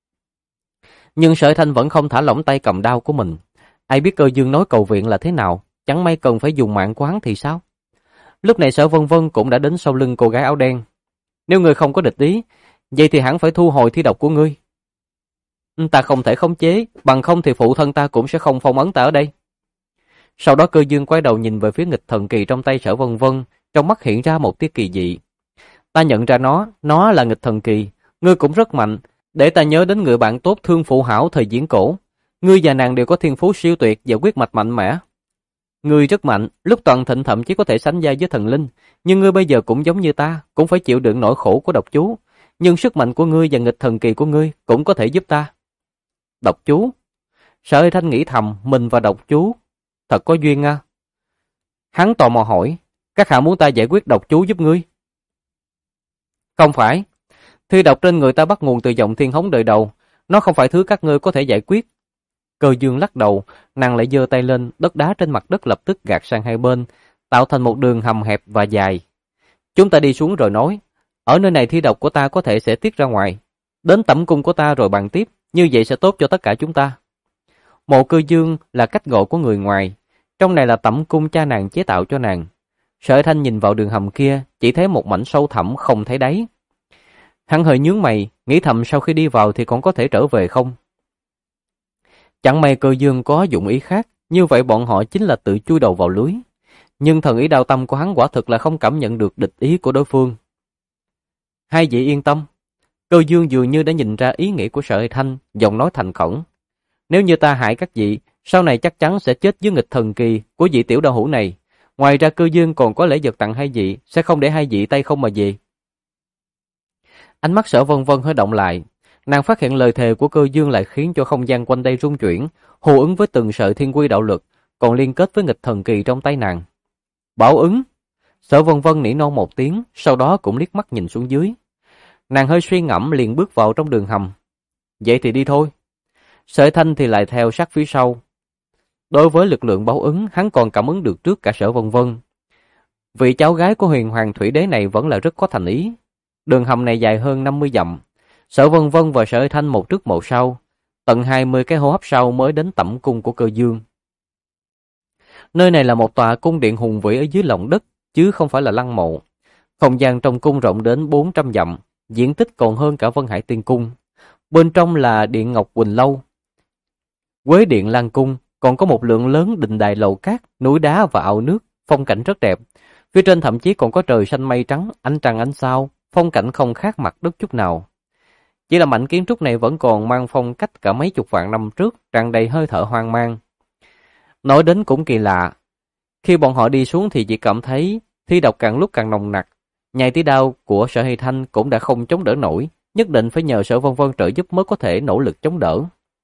Nhưng Sở Hy Thanh vẫn không thả lỏng tay cầm đao của mình. Ai biết Cơ Dương nói cầu viện là thế nào, chẳng may cần phải dùng mạng của hắn thì sao? Lúc này Sở Vân Vân cũng đã đến sau lưng cô gái áo đen. Nếu ngươi không có địch ý, vậy thì hẳn phải thu hồi thi độc của ngươi. Ta không thể khống chế, bằng không thì phụ thân ta cũng sẽ không phong ấn ta ở đây. Sau đó Cơ Dương quay đầu nhìn về phía nghịch thần kỳ trong tay Sở Vân Vân, trong mắt hiện ra một tia kỳ dị. Ta nhận ra nó là nghịch thần kỳ, ngươi cũng rất mạnh, để ta nhớ đến người bạn tốt Thương Phụ Hảo thời diễn cổ. Ngươi và nàng đều có thiên phú siêu tuyệt và huyết mạch mạnh mẽ. Ngươi rất mạnh, lúc toàn thịnh thậm chí có thể sánh vai với thần linh, nhưng ngươi bây giờ cũng giống như ta, cũng phải chịu đựng nỗi khổ của độc chú. Nhưng sức mạnh của ngươi và nghịch thần kỳ của ngươi cũng có thể giúp ta. Độc chú? Sở Hy Thanh nghĩ thầm, mình và độc chú thật có duyên à? Hắn tò mò hỏi, các hạ muốn ta giải quyết độc chú giúp ngươi? Không phải. Thi độc trên người ta bắt nguồn từ dòng thiên hống đời đầu, nó không phải thứ các ngươi có thể giải quyết. Cơ Dương lắc đầu, nàng lại giơ tay lên, đất đá trên mặt đất lập tức gạt sang hai bên, tạo thành một đường hầm hẹp và dài. Chúng ta đi xuống rồi nói, ở nơi này thi độc của ta có thể sẽ tiết ra ngoài. Đến tẩm cung của ta rồi bàn tiếp, như vậy sẽ tốt cho tất cả chúng ta. Mộ Cơ Dương là cách gọi của người ngoài, trong này là tẩm cung cha nàng chế tạo cho nàng. Sở Thanh nhìn vào đường hầm kia, chỉ thấy một mảnh sâu thẳm không thấy đáy. Hắn hơi nhướng mày, nghĩ thầm sau khi đi vào thì còn có thể trở về không? Chẳng may Cơ Dương có dụng ý khác, như vậy bọn họ chính là tự chui đầu vào lưới. Nhưng thần ý đao tâm của hắn quả thực là không cảm nhận được địch ý của đối phương. Hai vị yên tâm. Cơ Dương dường như đã nhìn ra ý nghĩ của Sở Hy Thanh, giọng nói thành khẩn. Nếu như ta hại các vị, sau này chắc chắn sẽ chết với nghịch thần kỳ của vị tiểu đạo hữu này. Ngoài ra Cơ Dương còn có lễ vật tặng hai vị, sẽ không để hai vị tay không mà về. Ánh mắt Sở Vân Vân hơi động lại. Nàng phát hiện lời thề của Cơ Dương lại khiến cho không gian quanh đây rung chuyển, hô ứng với từng sợi thiên quy đạo lực, còn liên kết với nghịch thần kỳ trong tay nàng. Bảo ứng! Sở Vân Vân nỉ non một tiếng, sau đó cũng liếc mắt nhìn xuống dưới. Nàng hơi suy ngẫm liền bước vào trong đường hầm. Vậy thì đi thôi. Sở Thanh thì lại theo sát phía sau. Đối với lực lượng báo ứng, hắn còn cảm ứng được trước cả Sở Vân Vân. Vị cháu gái của Huyền Hoàng Thủy Đế này vẫn là rất có thành ý. Đường hầm này dài hơn 50 dặm. Sở Vân Vân và Sở Thanh một trước một sau, tận 20 cái hô hấp sau mới đến tẩm cung của Cơ Dương. Nơi này là một tòa cung điện hùng vĩ ở dưới lòng đất, chứ không phải là lăng mộ. Không gian trong cung rộng đến 400 dặm, diện tích còn hơn cả Vân Hải Tiên Cung. Bên trong là Điện Ngọc Quỳnh Lâu, Quế Điện Lan Cung, còn có một lượng lớn đình đài lầu cát, núi đá và ao nước, phong cảnh rất đẹp. Phía trên thậm chí còn có trời xanh mây trắng, ánh trăng ánh sao, phong cảnh không khác mặt đất chút nào. Chỉ là mảnh kiến trúc này vẫn còn mang phong cách cả mấy chục vạn năm trước, tràn đầy hơi thở hoang mang. Nói đến cũng kỳ lạ, khi bọn họ đi xuống thì chỉ cảm thấy thi độc càng lúc càng nồng nặc. Nhai tí đao của Sở Hy Thanh cũng đã không chống đỡ nổi, nhất định phải nhờ Sở Vân Vân trợ giúp mới có thể nỗ lực chống đỡ.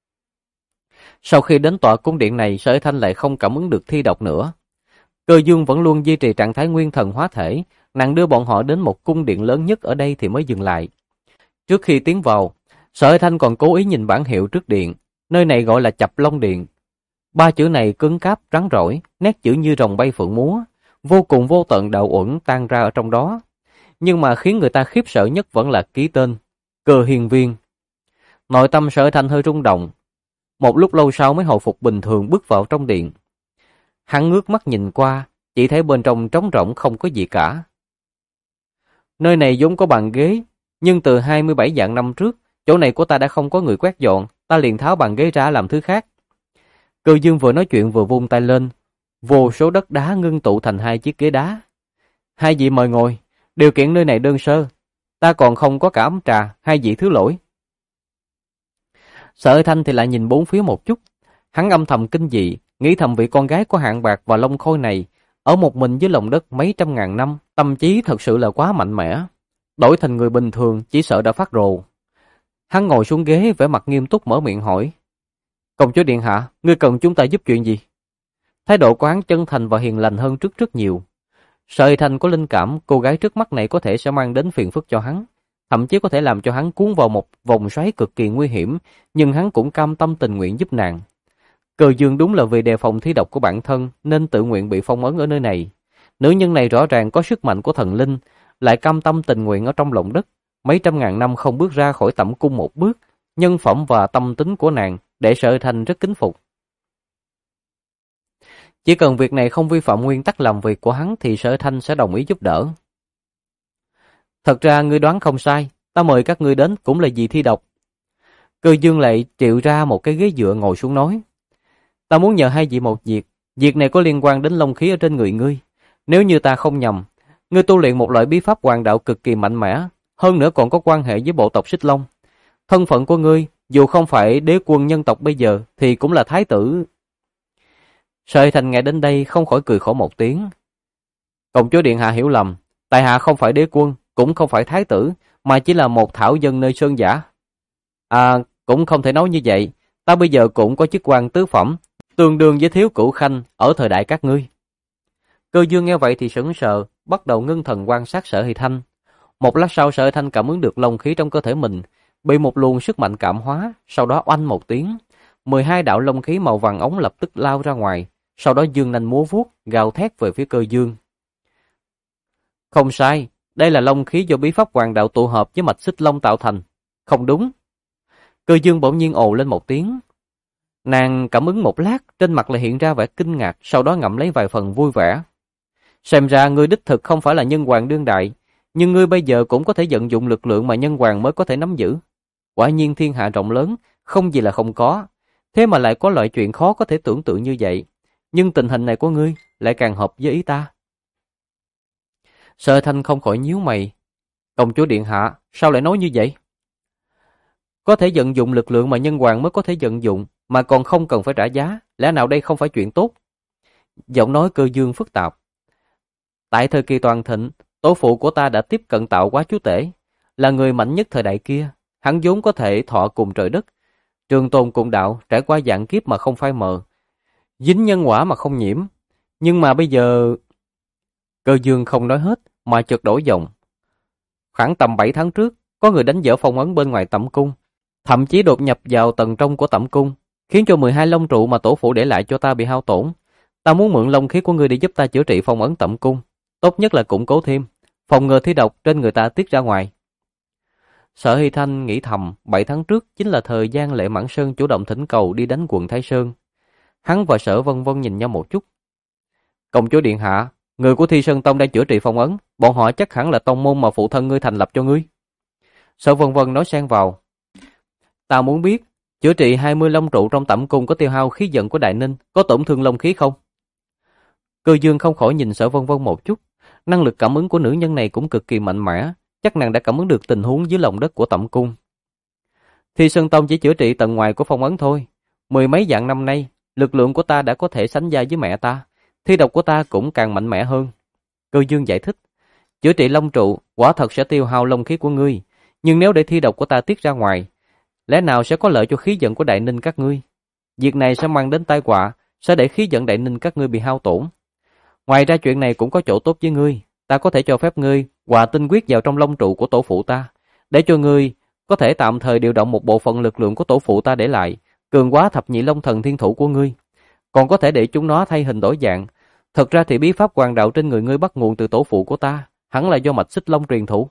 Sau khi đến tòa cung điện này, Sở Hy Thanh lại không cảm ứng được thi độc nữa. Cơ Dương vẫn luôn duy trì trạng thái nguyên thần hóa thể, nàng đưa bọn họ đến một cung điện lớn nhất ở đây thì mới dừng lại. Trước khi tiến vào, Sở Hy Thanh còn cố ý nhìn bảng hiệu trước điện, nơi này gọi là Chập Long Điện. Ba chữ này cứng cáp rắn rỏi, nét chữ như rồng bay phượng múa, vô cùng vô tận đạo uẩn tan ra ở trong đó. Nhưng mà khiến người ta khiếp sợ nhất vẫn là ký tên, Cơ Hiên Viên. Nội tâm Sở Hy Thanh hơi rung động. một lúc lâu sau mới hồi phục bình thường bước vào trong điện. Hắn ngước mắt nhìn qua, chỉ thấy bên trong trống rỗng không có gì cả. Nơi này vốn có bàn ghế, nhưng từ 27 vạn năm trước, chỗ này của ta đã không có người quét dọn, ta liền tháo bàn ghế ra làm thứ khác. Cơ Dương vừa nói chuyện vừa vung tay lên, vô số đất đá ngưng tụ thành hai chiếc ghế đá. Hai vị mời ngồi, điều kiện nơi này đơn sơ, ta còn không có cả ấm trà, hai vị thứ lỗi. Sở Thanh thì lại nhìn bốn phía một chút, hắn âm thầm kinh dị, nghĩ thầm vị con gái có hạng bạc và lông khôi này, ở một mình dưới lòng đất mấy trăm ngàn năm, tâm trí thật sự là quá mạnh mẽ. Đổi thành người bình thường chỉ sợ đã phát rồ. Hắn ngồi xuống ghế vẻ mặt nghiêm túc mở miệng hỏi. Công chúa điện hạ, ngươi cần chúng ta giúp chuyện gì? Thái độ của hắn chân thành và hiền lành hơn trước rất nhiều. Sở Thanh có linh cảm cô gái trước mắt này có thể sẽ mang đến phiền phức cho hắn, thậm chí có thể làm cho hắn cuốn vào một vòng xoáy cực kỳ nguy hiểm, nhưng hắn cũng cam tâm tình nguyện giúp nàng. Cơ Dương đúng là vì đề phòng thi độc của bản thân nên tự nguyện bị phong ấn ở nơi này. Nữ nhân này rõ ràng có sức mạnh của thần linh, lại cam tâm tình nguyện ở trong lòng đất, mấy trăm ngàn năm không bước ra khỏi tẩm cung một bước, nhân phẩm và tâm tính của nàng để Sở Thanh rất kính phục. Chỉ cần việc này không vi phạm nguyên tắc làm việc của hắn thì Sở Thanh sẽ đồng ý giúp đỡ. Thật ra ngươi đoán không sai, ta mời các ngươi đến cũng là vì thi độc. Cơ Dương lại triệu ra một cái ghế dựa ngồi xuống nói. Ta muốn nhờ hai vị một việc, việc này có liên quan đến long khí ở trên người ngươi. Nếu như ta không nhầm, ngươi tu luyện một loại bí pháp hoàng đạo cực kỳ mạnh mẽ, hơn nữa còn có quan hệ với bộ tộc Xích Long. Thân phận của ngươi, dù không phải đế quân nhân tộc bây giờ, thì cũng là thái tử. Sở Thành nghe đến đây không khỏi cười khổ một tiếng. Công chúa điện hạ hiểu lầm, tại hạ không phải đế quân, cũng không phải thái tử, mà chỉ là một thảo dân nơi sơn giả. À, cũng không thể nói như vậy, ta bây giờ cũng có chức quan tứ phẩm, tương đương với thiếu cửu khanh ở thời đại các ngươi. Cơ Dương nghe vậy thì sững sờ, bắt đầu ngưng thần quan sát Sở Hy Thanh. Một lát sau Sở Hy Thanh cảm ứng được long khí trong cơ thể mình, bị một luồng sức mạnh cảm hóa, sau đó oanh một tiếng, 12 đạo long khí màu vàng ống lập tức lao ra ngoài, sau đó dương nanh múa vuốt, gào thét về phía Cơ Dương. Không sai, đây là long khí do bí pháp hoàng đạo tụ hợp với mạch xích long tạo thành. Không đúng. Cơ Dương bỗng nhiên ồ lên một tiếng. Nàng cảm ứng một lát, trên mặt lại hiện ra vẻ kinh ngạc, sau đó ngậm lấy vài phần vui vẻ. Xem ra ngươi đích thực không phải là nhân hoàng đương đại, nhưng ngươi bây giờ cũng có thể vận dụng lực lượng mà nhân hoàng mới có thể nắm giữ. Quả nhiên thiên hạ rộng lớn, không gì là không có. Thế mà lại có loại chuyện khó có thể tưởng tượng như vậy. Nhưng tình hình này của ngươi lại càng hợp với ý ta. Sở Thanh không khỏi nhíu mày. Công chúa điện hạ, sao lại nói như vậy? Có thể vận dụng lực lượng mà nhân hoàng mới có thể vận dụng, mà còn không cần phải trả giá, lẽ nào đây không phải chuyện tốt? Giọng nói Cơ Dương phức tạp. Tại thời kỳ toàn thịnh, tổ phụ của ta đã tiếp cận tạo hóa chúa tể, là người mạnh nhất thời đại kia, hắn vốn có thể thọ cùng trời đất, trường tồn cùng đạo, trải qua vạn kiếp mà không phai mờ, dính nhân quả mà không nhiễm. Nhưng mà bây giờ... Cơ Dương không nói hết, mà chợt đổi giọng. Khoảng tầm 7 tháng trước, có người đánh vỡ phong ấn bên ngoài tẩm cung, thậm chí đột nhập vào tầng trong của tẩm cung, khiến cho 12 long trụ mà tổ phụ để lại cho ta bị hao tổn. Ta muốn mượn long khí của ngươi để giúp ta chữa trị phong ấn tẩm cung, tốt nhất là củng cố thêm, phòng ngừa thi độc trên người ta tiết ra ngoài. Sở Hy Thanh nghĩ thầm, 7 tháng trước chính là thời gian Lệ Mãn Sơn chủ động thỉnh cầu đi đánh quận Thái Sơn. Hắn và Sở Vân Vân nhìn nhau một chút. Công chúa điện hạ, người của Thi Sơn Tông đang chữa trị phong ấn, bọn họ chắc hẳn là tông môn mà phụ thân ngươi thành lập cho ngươi. Sở Vân Vân nói xen vào. Ta muốn biết, chữa trị 20 long trụ trong tẩm cung có tiêu hao khí vận của Đại Ninh, có tổn thương long khí không? Cơ Dương không khỏi nhìn Sở Vân Vân một chút, năng lực cảm ứng của nữ nhân này cũng cực kỳ mạnh mẽ, chắc nàng đã cảm ứng được tình huống dưới lòng đất của tẩm cung. Thi Sơn Tông chỉ chữa trị tầng ngoài của phong ấn thôi, 10 mấy vạn năm nay, lực lượng của ta đã có thể sánh vai với mẹ ta, thi độc của ta cũng càng mạnh mẽ hơn. Cơ Dương giải thích, chữa trị long trụ quả thật sẽ tiêu hao long khí của ngươi, nhưng nếu để thi độc của ta tiết ra ngoài, lẽ nào sẽ có lợi cho khí vận của Đại Ninh các ngươi? Việc này sẽ mang đến tai họa, sẽ để khí vận Đại Ninh các ngươi bị hao tổn. Ngoài ra chuyện này cũng có chỗ tốt với ngươi, ta có thể cho phép ngươi hòa tinh quyết vào trong long trụ của tổ phụ ta, để cho ngươi có thể tạm thời điều động một bộ phận lực lượng của tổ phụ ta để lại, cường hóa thập nhị long thần thiên thủ của ngươi, còn có thể để chúng nó thay hình đổi dạng. Thật ra thì bí pháp hoàng đạo trên người ngươi bắt nguồn từ tổ phụ của ta, hẳn là do mạch xích long truyền thụ.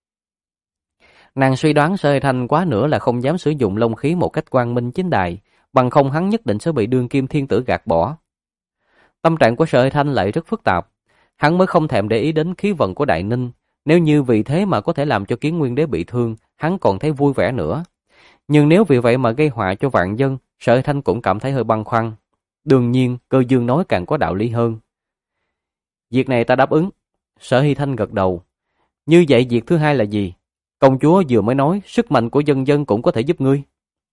Nàng suy đoán Sở Thanh quá nữa là không dám sử dụng long khí một cách quang minh chính đại, bằng không hắn nhất định sẽ bị đương kim thiên tử gạt bỏ. Tâm trạng của Sở Hy Thanh lại rất phức tạp, hắn mới không thèm để ý đến khí vận của Đại Ninh, nếu như vì thế mà có thể làm cho Kiến Nguyên Đế bị thương, hắn còn thấy vui vẻ nữa. Nhưng nếu vì vậy mà gây họa cho vạn dân, Sở Hy Thanh cũng cảm thấy hơi băn khoăn. Đương nhiên, Cơ Dương nói càng có đạo lý hơn. Việc này ta đáp ứng. Sở Hy Thanh gật đầu. Như vậy việc thứ hai là gì? Công chúa vừa mới nói, sức mạnh của dân dân cũng có thể giúp ngươi.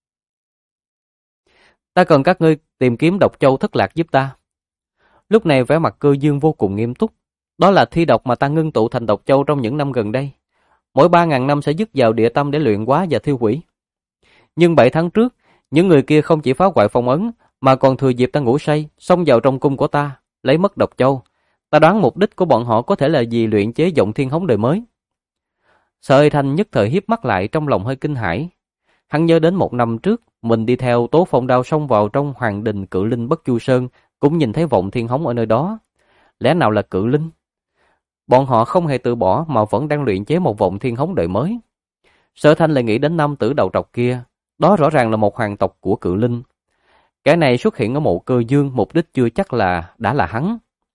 Ta cần các ngươi tìm kiếm độc châu thất lạc giúp ta. Lúc này vẻ mặt Cơ Dương vô cùng nghiêm túc. Đó là thi độc mà ta ngưng tụ thành độc châu trong những năm gần đây. Mỗi 3.000 năm sẽ dứt vào địa tâm để luyện hóa và thiêu hủy. Nhưng 7 tháng trước, những người kia không chỉ phá hoại phong ấn, mà còn thừa dịp ta ngủ say, xông vào trong cung của ta, lấy mất độc châu. Ta đoán mục đích của bọn họ có thể là vì luyện chế Vọng Thiên Hống đời mới. Sở Hy Thanh nhất thời hiếp mắt lại, trong lòng hơi kinh hãi. Hắn nhớ đến 1 năm trước, mình đi theo Tố Phong Đao xông vào trong Hoàng Đình Cự Linh Bất Chu Sơn, cũng nhìn thấy Vọng Thiên Hống ở nơi đó. Lẽ nào là Cự Linh? Bọn họ không hề từ bỏ mà vẫn đang luyện chế một Vọng Thiên Hống đời mới. Sở Thanh lại nghĩ đến nam tử đầu trọc kia, đó rõ ràng là một hoàng tộc của Cự Linh. Cái này xuất hiện ở mộ Cơ Dương, mục đích chưa chắc là đã là hắn.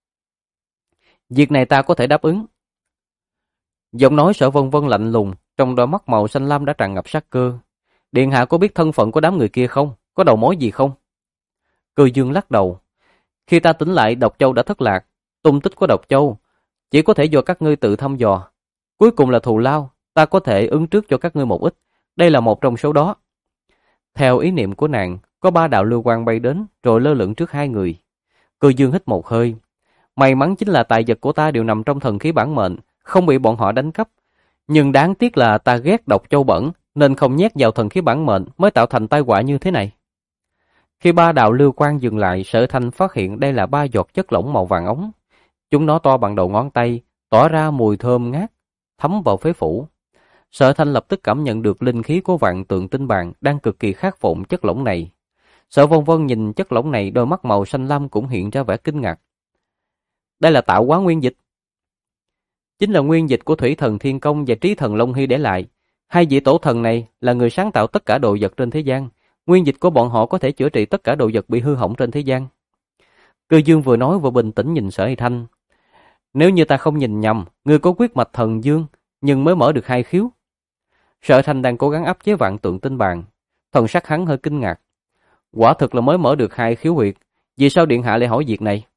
Việc này ta có thể đáp ứng. Giọng nói Sở Vân Vân lạnh lùng, trong đôi mắt màu xanh lam đã tràn ngập sát cơ. Điện hạ có biết thân phận của đám người kia không? Có đầu mối gì không? Cơ Dương lắc đầu. Khi ta tỉnh lại, độc châu đã thất lạc. Tung tích của độc châu chỉ có thể do các ngươi tự thăm dò. Cuối cùng là thù lao, ta có thể ứng trước cho các ngươi một ít. Đây là một trong số đó. Theo ý niệm của nàng, có 3 đạo lưu quang bay đến rồi lơ lửng trước 2 người. Cơ Dương hít một hơi. May mắn chính là tài vật của ta đều nằm trong thần khí bản mệnh, không bị bọn họ đánh cắp. Nhưng đáng tiếc là ta ghét độc châu bẩn, nên không nhét vào thần khí bản mệnh mới tạo thành tai họa như thế này. Khi 3 đạo lưu quang dừng lại, Sở Thanh phát hiện đây là 3 giọt chất lỏng màu vàng óng. Chúng nó to bằng đầu ngón tay, tỏa ra mùi thơm ngát, thấm vào phế phủ. Sở Thanh lập tức cảm nhận được linh khí của Vạn Tượng Tinh Bàn đang cực kỳ khát vọng chất lỏng này. Sở Vân Vân nhìn chất lỏng này, đôi mắt màu xanh lam cũng hiện ra vẻ kinh ngạc. Đây là tạo hóa nguyên dịch. Chính là nguyên dịch của Thủy Thần Thiên Công và Trí Thần Long Hy để lại. 2 vị tổ thần này là người sáng tạo tất cả đồ vật trên thế gian. Nguyên dịch của bọn họ có thể chữa trị tất cả đồ vật bị hư hỏng trên thế gian. Cơ Dương vừa nói vừa bình tĩnh nhìn Sở Hy Thanh. Nếu như ta không nhìn nhầm, ngươi có huyết mạch thần dương, nhưng mới mở được 2 khiếu. Sở Hy Thanh đang cố gắng áp chế Vạn Tượng Tinh Bàn. Thần sắc hắn hơi kinh ngạc. Quả thực là mới mở được 2 khiếu huyệt. Vì sao điện hạ lại hỏi việc này?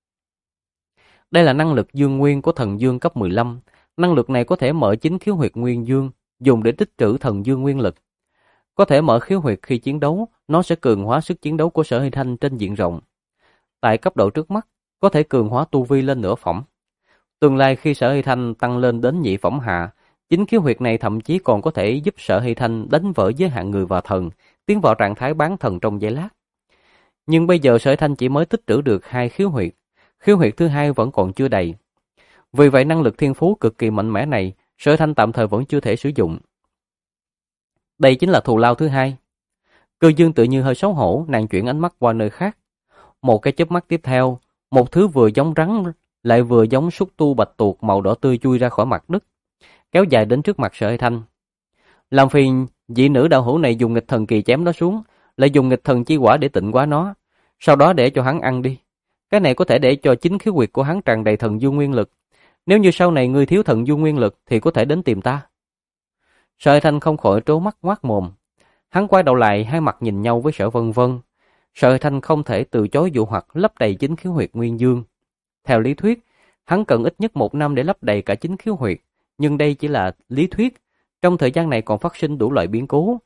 Đây là năng lực dương nguyên của thần dương cấp 15. Năng lực này có thể mở 9 khiếu huyệt nguyên dương, dùng để tích trữ thần dương nguyên lực. Có thể mở khiếu huyệt khi chiến đấu, nó sẽ cường hóa sức chiến đấu của Sở Hy Thanh trên diện rộng. Tại cấp độ trước mắt, có thể cường hóa tu vi lên nửa phẩm. Tương lai khi Sở Hy Thanh tăng lên đến nhị phẩm hạ, 9 khiếu huyệt này thậm chí còn có thể giúp Sở Hy Thanh đánh vỡ giới hạn người và thần, tiến vào trạng thái bán thần trong giây lát. Nhưng bây giờ Sở Hy Thanh chỉ mới tích trữ được 2 khiếu huyệt. Khiếu huyệt thứ 2 vẫn còn chưa đầy. Vì vậy năng lực thiên phú cực kỳ mạnh mẽ này, Sở Hy Thanh tạm thời vẫn chưa thể sử dụng. Đây chính là thù lao thứ 2. Cơ Dương tự như hơi xấu hổ, nàng chuyển ánh mắt qua nơi khác. Một cái chớp mắt tiếp theo, một thứ vừa giống rắn lại vừa giống xúc tu bạch tuộc màu đỏ tươi chui ra khỏi mặt đất, kéo dài đến trước mặt Sở Hy Thanh. Làm phiền vị nữ đạo hữu này dùng nghịch thần kỳ chém nó xuống, lại dùng nghịch thần chi quả để tịnh hóa nó, sau đó để cho hắn ăn đi. Cái này có thể để cho 9 khiếu huyệt của hắn tràn đầy thần du nguyên lực. Nếu như sau này ngươi thiếu thần du nguyên lực thì có thể đến tìm ta. Sở Hy Thanh không khỏi trố mắt ngoác mồm. Hắn quay đầu lại, hai mặt nhìn nhau với Sở Vân Vân. Sở Hy Thanh không thể từ chối dụ hoặc lấp đầy 9 khiếu huyệt nguyên dương. Theo lý thuyết, hắn cần ít nhất 1 năm để lấp đầy cả 9 khiếu huyệt, nhưng đây chỉ là lý thuyết. Trong thời gian này còn phát sinh đủ loại biến cố.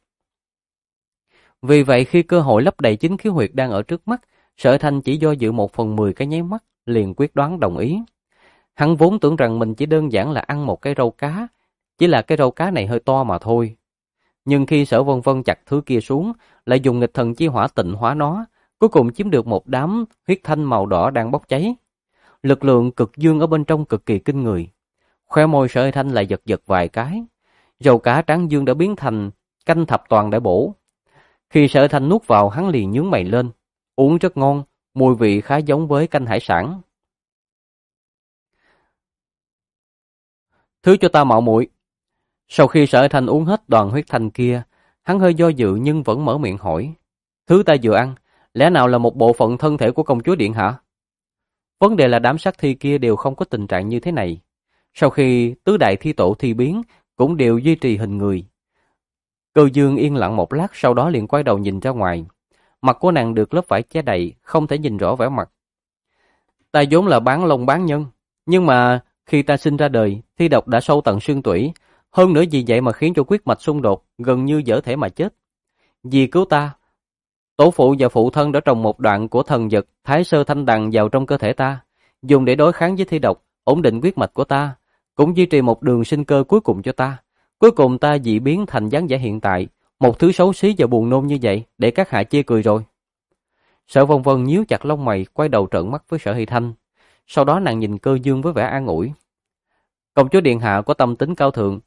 Vì vậy khi cơ hội lấp đầy 9 khiếu huyệt đang ở trước mắt, Sở Hy Thanh chỉ do dự 1/10 cái nháy mắt, liền quyết đoán đồng ý. Hắn vốn tưởng rằng mình chỉ đơn giản là ăn một cái rau cá, chỉ là cái rau cá này hơi to mà thôi. Nhưng khi Sở Vân Vân chặt thứ kia xuống, lại dùng nghịch thần chi hỏa tịnh hóa nó, cuối cùng chiếm được một đám huyết thanh màu đỏ đang bốc cháy. Lực lượng cực dương ở bên trong cực kỳ kinh người. Khoe môi Sở Hy Thanh lại giật giật vài cái. Rau cá trắng dương đã biến thành canh thập toàn đại bổ. Khi Sở Hy Thanh nuốt vào, hắn liền nhướng mày lên. Uống rất ngon, mùi vị khá giống với canh hải sản. Thứ cho ta mạo muội. Sau khi Sở Hy Thanh uống hết đoàn huyết thanh kia, hắn hơi do dự nhưng vẫn mở miệng hỏi. Thứ ta vừa ăn, lẽ nào là một bộ phận thân thể của công chúa điện hạ? Vấn đề là đám sát thi kia đều không có tình trạng như thế này. Sau khi tứ đại thi tổ thi biến, cũng đều duy trì hình người. Cơ Dương yên lặng một lát, sau đó liền quay đầu nhìn ra ngoài. Mặt của nàng được lớp vải che đậy, không thể nhìn rõ vẻ mặt. Ta vốn là bán lông bán nhân, nhưng mà khi ta sinh ra đời, thi độc đã sâu tận xương tủy. Hơn nữa vì vậy mà khiến cho huyết mạch xung đột, gần như dở thể mà chết. Vì cứu ta, tổ phụ và phụ thân đã trồng một đoạn của thần vật Thái Sơ Thanh Đằng vào trong cơ thể ta, dùng để đối kháng với thi độc, ổn định huyết mạch của ta, cũng duy trì một đường sinh cơ cuối cùng cho ta. Cuối cùng ta dị biến thành dáng vẻ hiện tại, một thứ xấu xí và buồn nôn như vậy, để các hạ chê cười rồi. Sở Vân Vân nhíu chặt lông mày, quay đầu trợn mắt với Sở Hy Thanh. Sau đó nàng nhìn Cơ Dương với vẻ an ủi. Công chúa điện hạ có tâm tính cao thượng.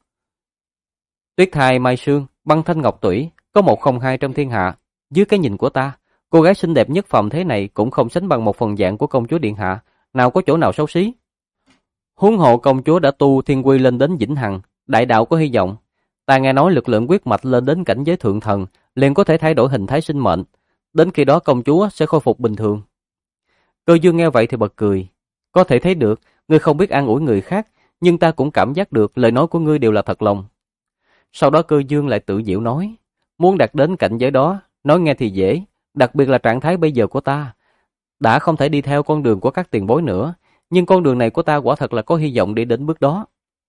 Tuyết Thai Mai Sương, Băng Thanh Ngọc Tủy, có một không hai trong thiên hạ. Dưới cái nhìn của ta, cô gái xinh đẹp nhất phàm thế này cũng không sánh bằng một phần dạng của công chúa điện hạ, nào có chỗ nào xấu xí. Huống hộ công chúa đã tu thiên quy lên đến vĩnh hằng, đại đạo có hy vọng. Ta nghe nói lực lượng huyết mạch lên đến cảnh giới thượng thần, liền có thể thay đổi hình thái sinh mệnh. Đến khi đó công chúa sẽ khôi phục bình thường. Cơ Dương nghe vậy thì bật cười. Có thể thấy được, ngươi không biết an ủi người khác, nhưng ta cũng cảm giác được lời nói của ngươi đều là thật lòng. Sau đó Cơ Dương lại tự giễu nói, muốn đạt đến cảnh giới đó, nói nghe thì dễ, đặc biệt là trạng thái bây giờ của ta. Đã không thể đi theo con đường của các tiền bối nữa, nhưng con đường này của ta quả thật là có hy vọng để đến bước đó.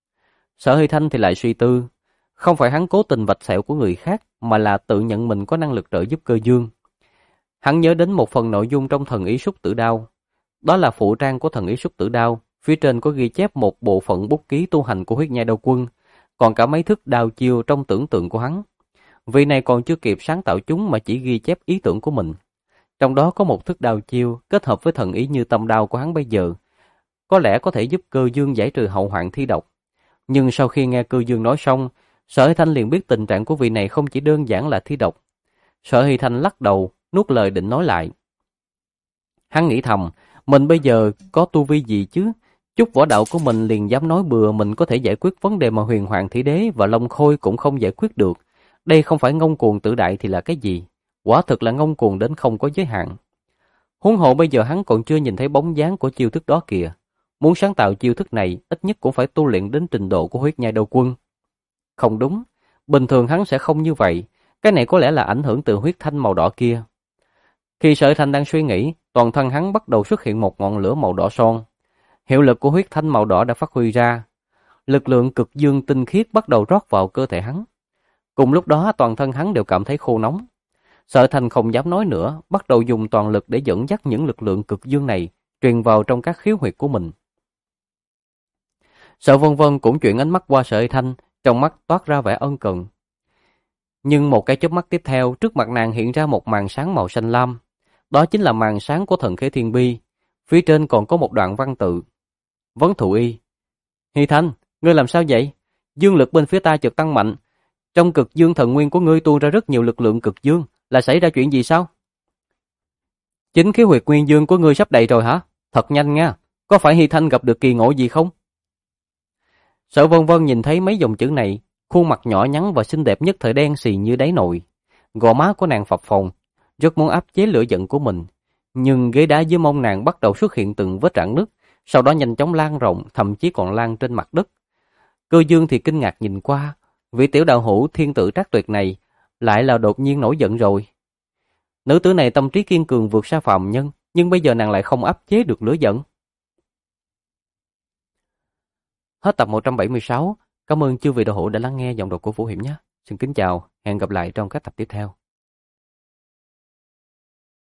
Sở Hy Thanh thì lại suy tư, không phải hắn cố tình vạch sẹo của người khác, mà là tự nhận mình có năng lực trợ giúp Cơ Dương. Hắn nhớ đến một phần nội dung trong thần ý súc tử đao. Đó là phụ trang của thần ý súc tử đao, phía trên có ghi chép một bộ phận bút ký tu hành của huyết nhai đao quân, còn cả mấy thức đao chiêu trong tưởng tượng của hắn. Vị này còn chưa kịp sáng tạo chúng mà chỉ ghi chép ý tưởng của mình. Trong đó có một thức đao chiêu kết hợp với thần ý như tâm đao của hắn bây giờ, có lẽ có thể giúp Cơ Dương giải trừ hậu hoạn thi độc. Nhưng sau khi nghe Cơ Dương nói xong, Sở Hy Thanh liền biết tình trạng của vị này không chỉ đơn giản là thi độc. Sở Hy Thanh lắc đầu, nuốt lời định nói lại. Hắn nghĩ thầm, mình bây giờ có tu vi gì chứ? Chút võ đạo của mình liền dám nói bừa mình có thể giải quyết vấn đề mà Huyền Hoàng Thủy Đế và Long Khôi cũng không giải quyết được. Đây không phải ngông cuồng tự đại thì là cái gì? Quả thực là ngông cuồng đến không có giới hạn. Huống hồ bây giờ hắn còn chưa nhìn thấy bóng dáng của chiêu thức đó kìa. Muốn sáng tạo chiêu thức này, ít nhất cũng phải tu luyện đến trình độ của huyết nhai đao quân. Không đúng, bình thường hắn sẽ không như vậy. Cái này có lẽ là ảnh hưởng từ huyết thanh màu đỏ kia. Khi Sở Thanh đang suy nghĩ, toàn thân hắn bắt đầu xuất hiện một ngọn lửa màu đỏ son. Hiệu lực của huyết thanh màu đỏ đã phát huy ra. Lực lượng cực dương tinh khiết bắt đầu rót vào cơ thể hắn. Cùng lúc đó toàn thân hắn đều cảm thấy khô nóng. Sở Thanh không dám nói nữa, bắt đầu dùng toàn lực để dẫn dắt những lực lượng cực dương này truyền vào trong các khiếu huyệt của mình. Sở Vân Vân cũng chuyển ánh mắt qua Sở Thanh, trong mắt toát ra vẻ ân cần. Nhưng một cái chớp mắt tiếp theo, trước mặt nàng hiện ra một màn sáng màu xanh lam. Đó chính là màn sáng của thần khế thiên bi. Phía trên còn có một đoạn văn tự. Vấn Thụ Y. Hy Thanh, ngươi làm sao vậy? Dương lực bên phía ta chợt tăng mạnh. Trong cực dương thần nguyên của ngươi tuôn ra rất nhiều lực lượng cực dương. Là xảy ra chuyện gì sao? Chính khiếu huyệt nguyên dương của ngươi sắp đầy rồi hả? Thật nhanh nha. Có phải Hy Thanh gặp được kỳ ngộ gì không? Sở Vân Vân nhìn thấy mấy dòng chữ này, khuôn mặt nhỏ nhắn và xinh đẹp nhất thời đen xì như đáy nồi. Gò má của nàng phập phồng, rất muốn áp chế lửa giận của mình. Nhưng ghế đá dưới mông nàng bắt đầu xuất hiện từng vết rạn nứt, sau đó nhanh chóng lan rộng, thậm chí còn lan trên mặt đất. Cơ Dương thì kinh ngạc nhìn qua, vị tiểu đạo hữu thiên tự trác tuyệt này lại là đột nhiên nổi giận rồi. Nữ tử này tâm trí kiên cường vượt xa phàm nhân, nhưng bây giờ nàng lại không áp chế được lửa giận. Hết tập 176. Cảm ơn chư vị đạo hữu đã lắng nghe giọng đọc của Vũ Hiểm nhé. Xin kính chào, hẹn gặp lại trong các tập tiếp theo.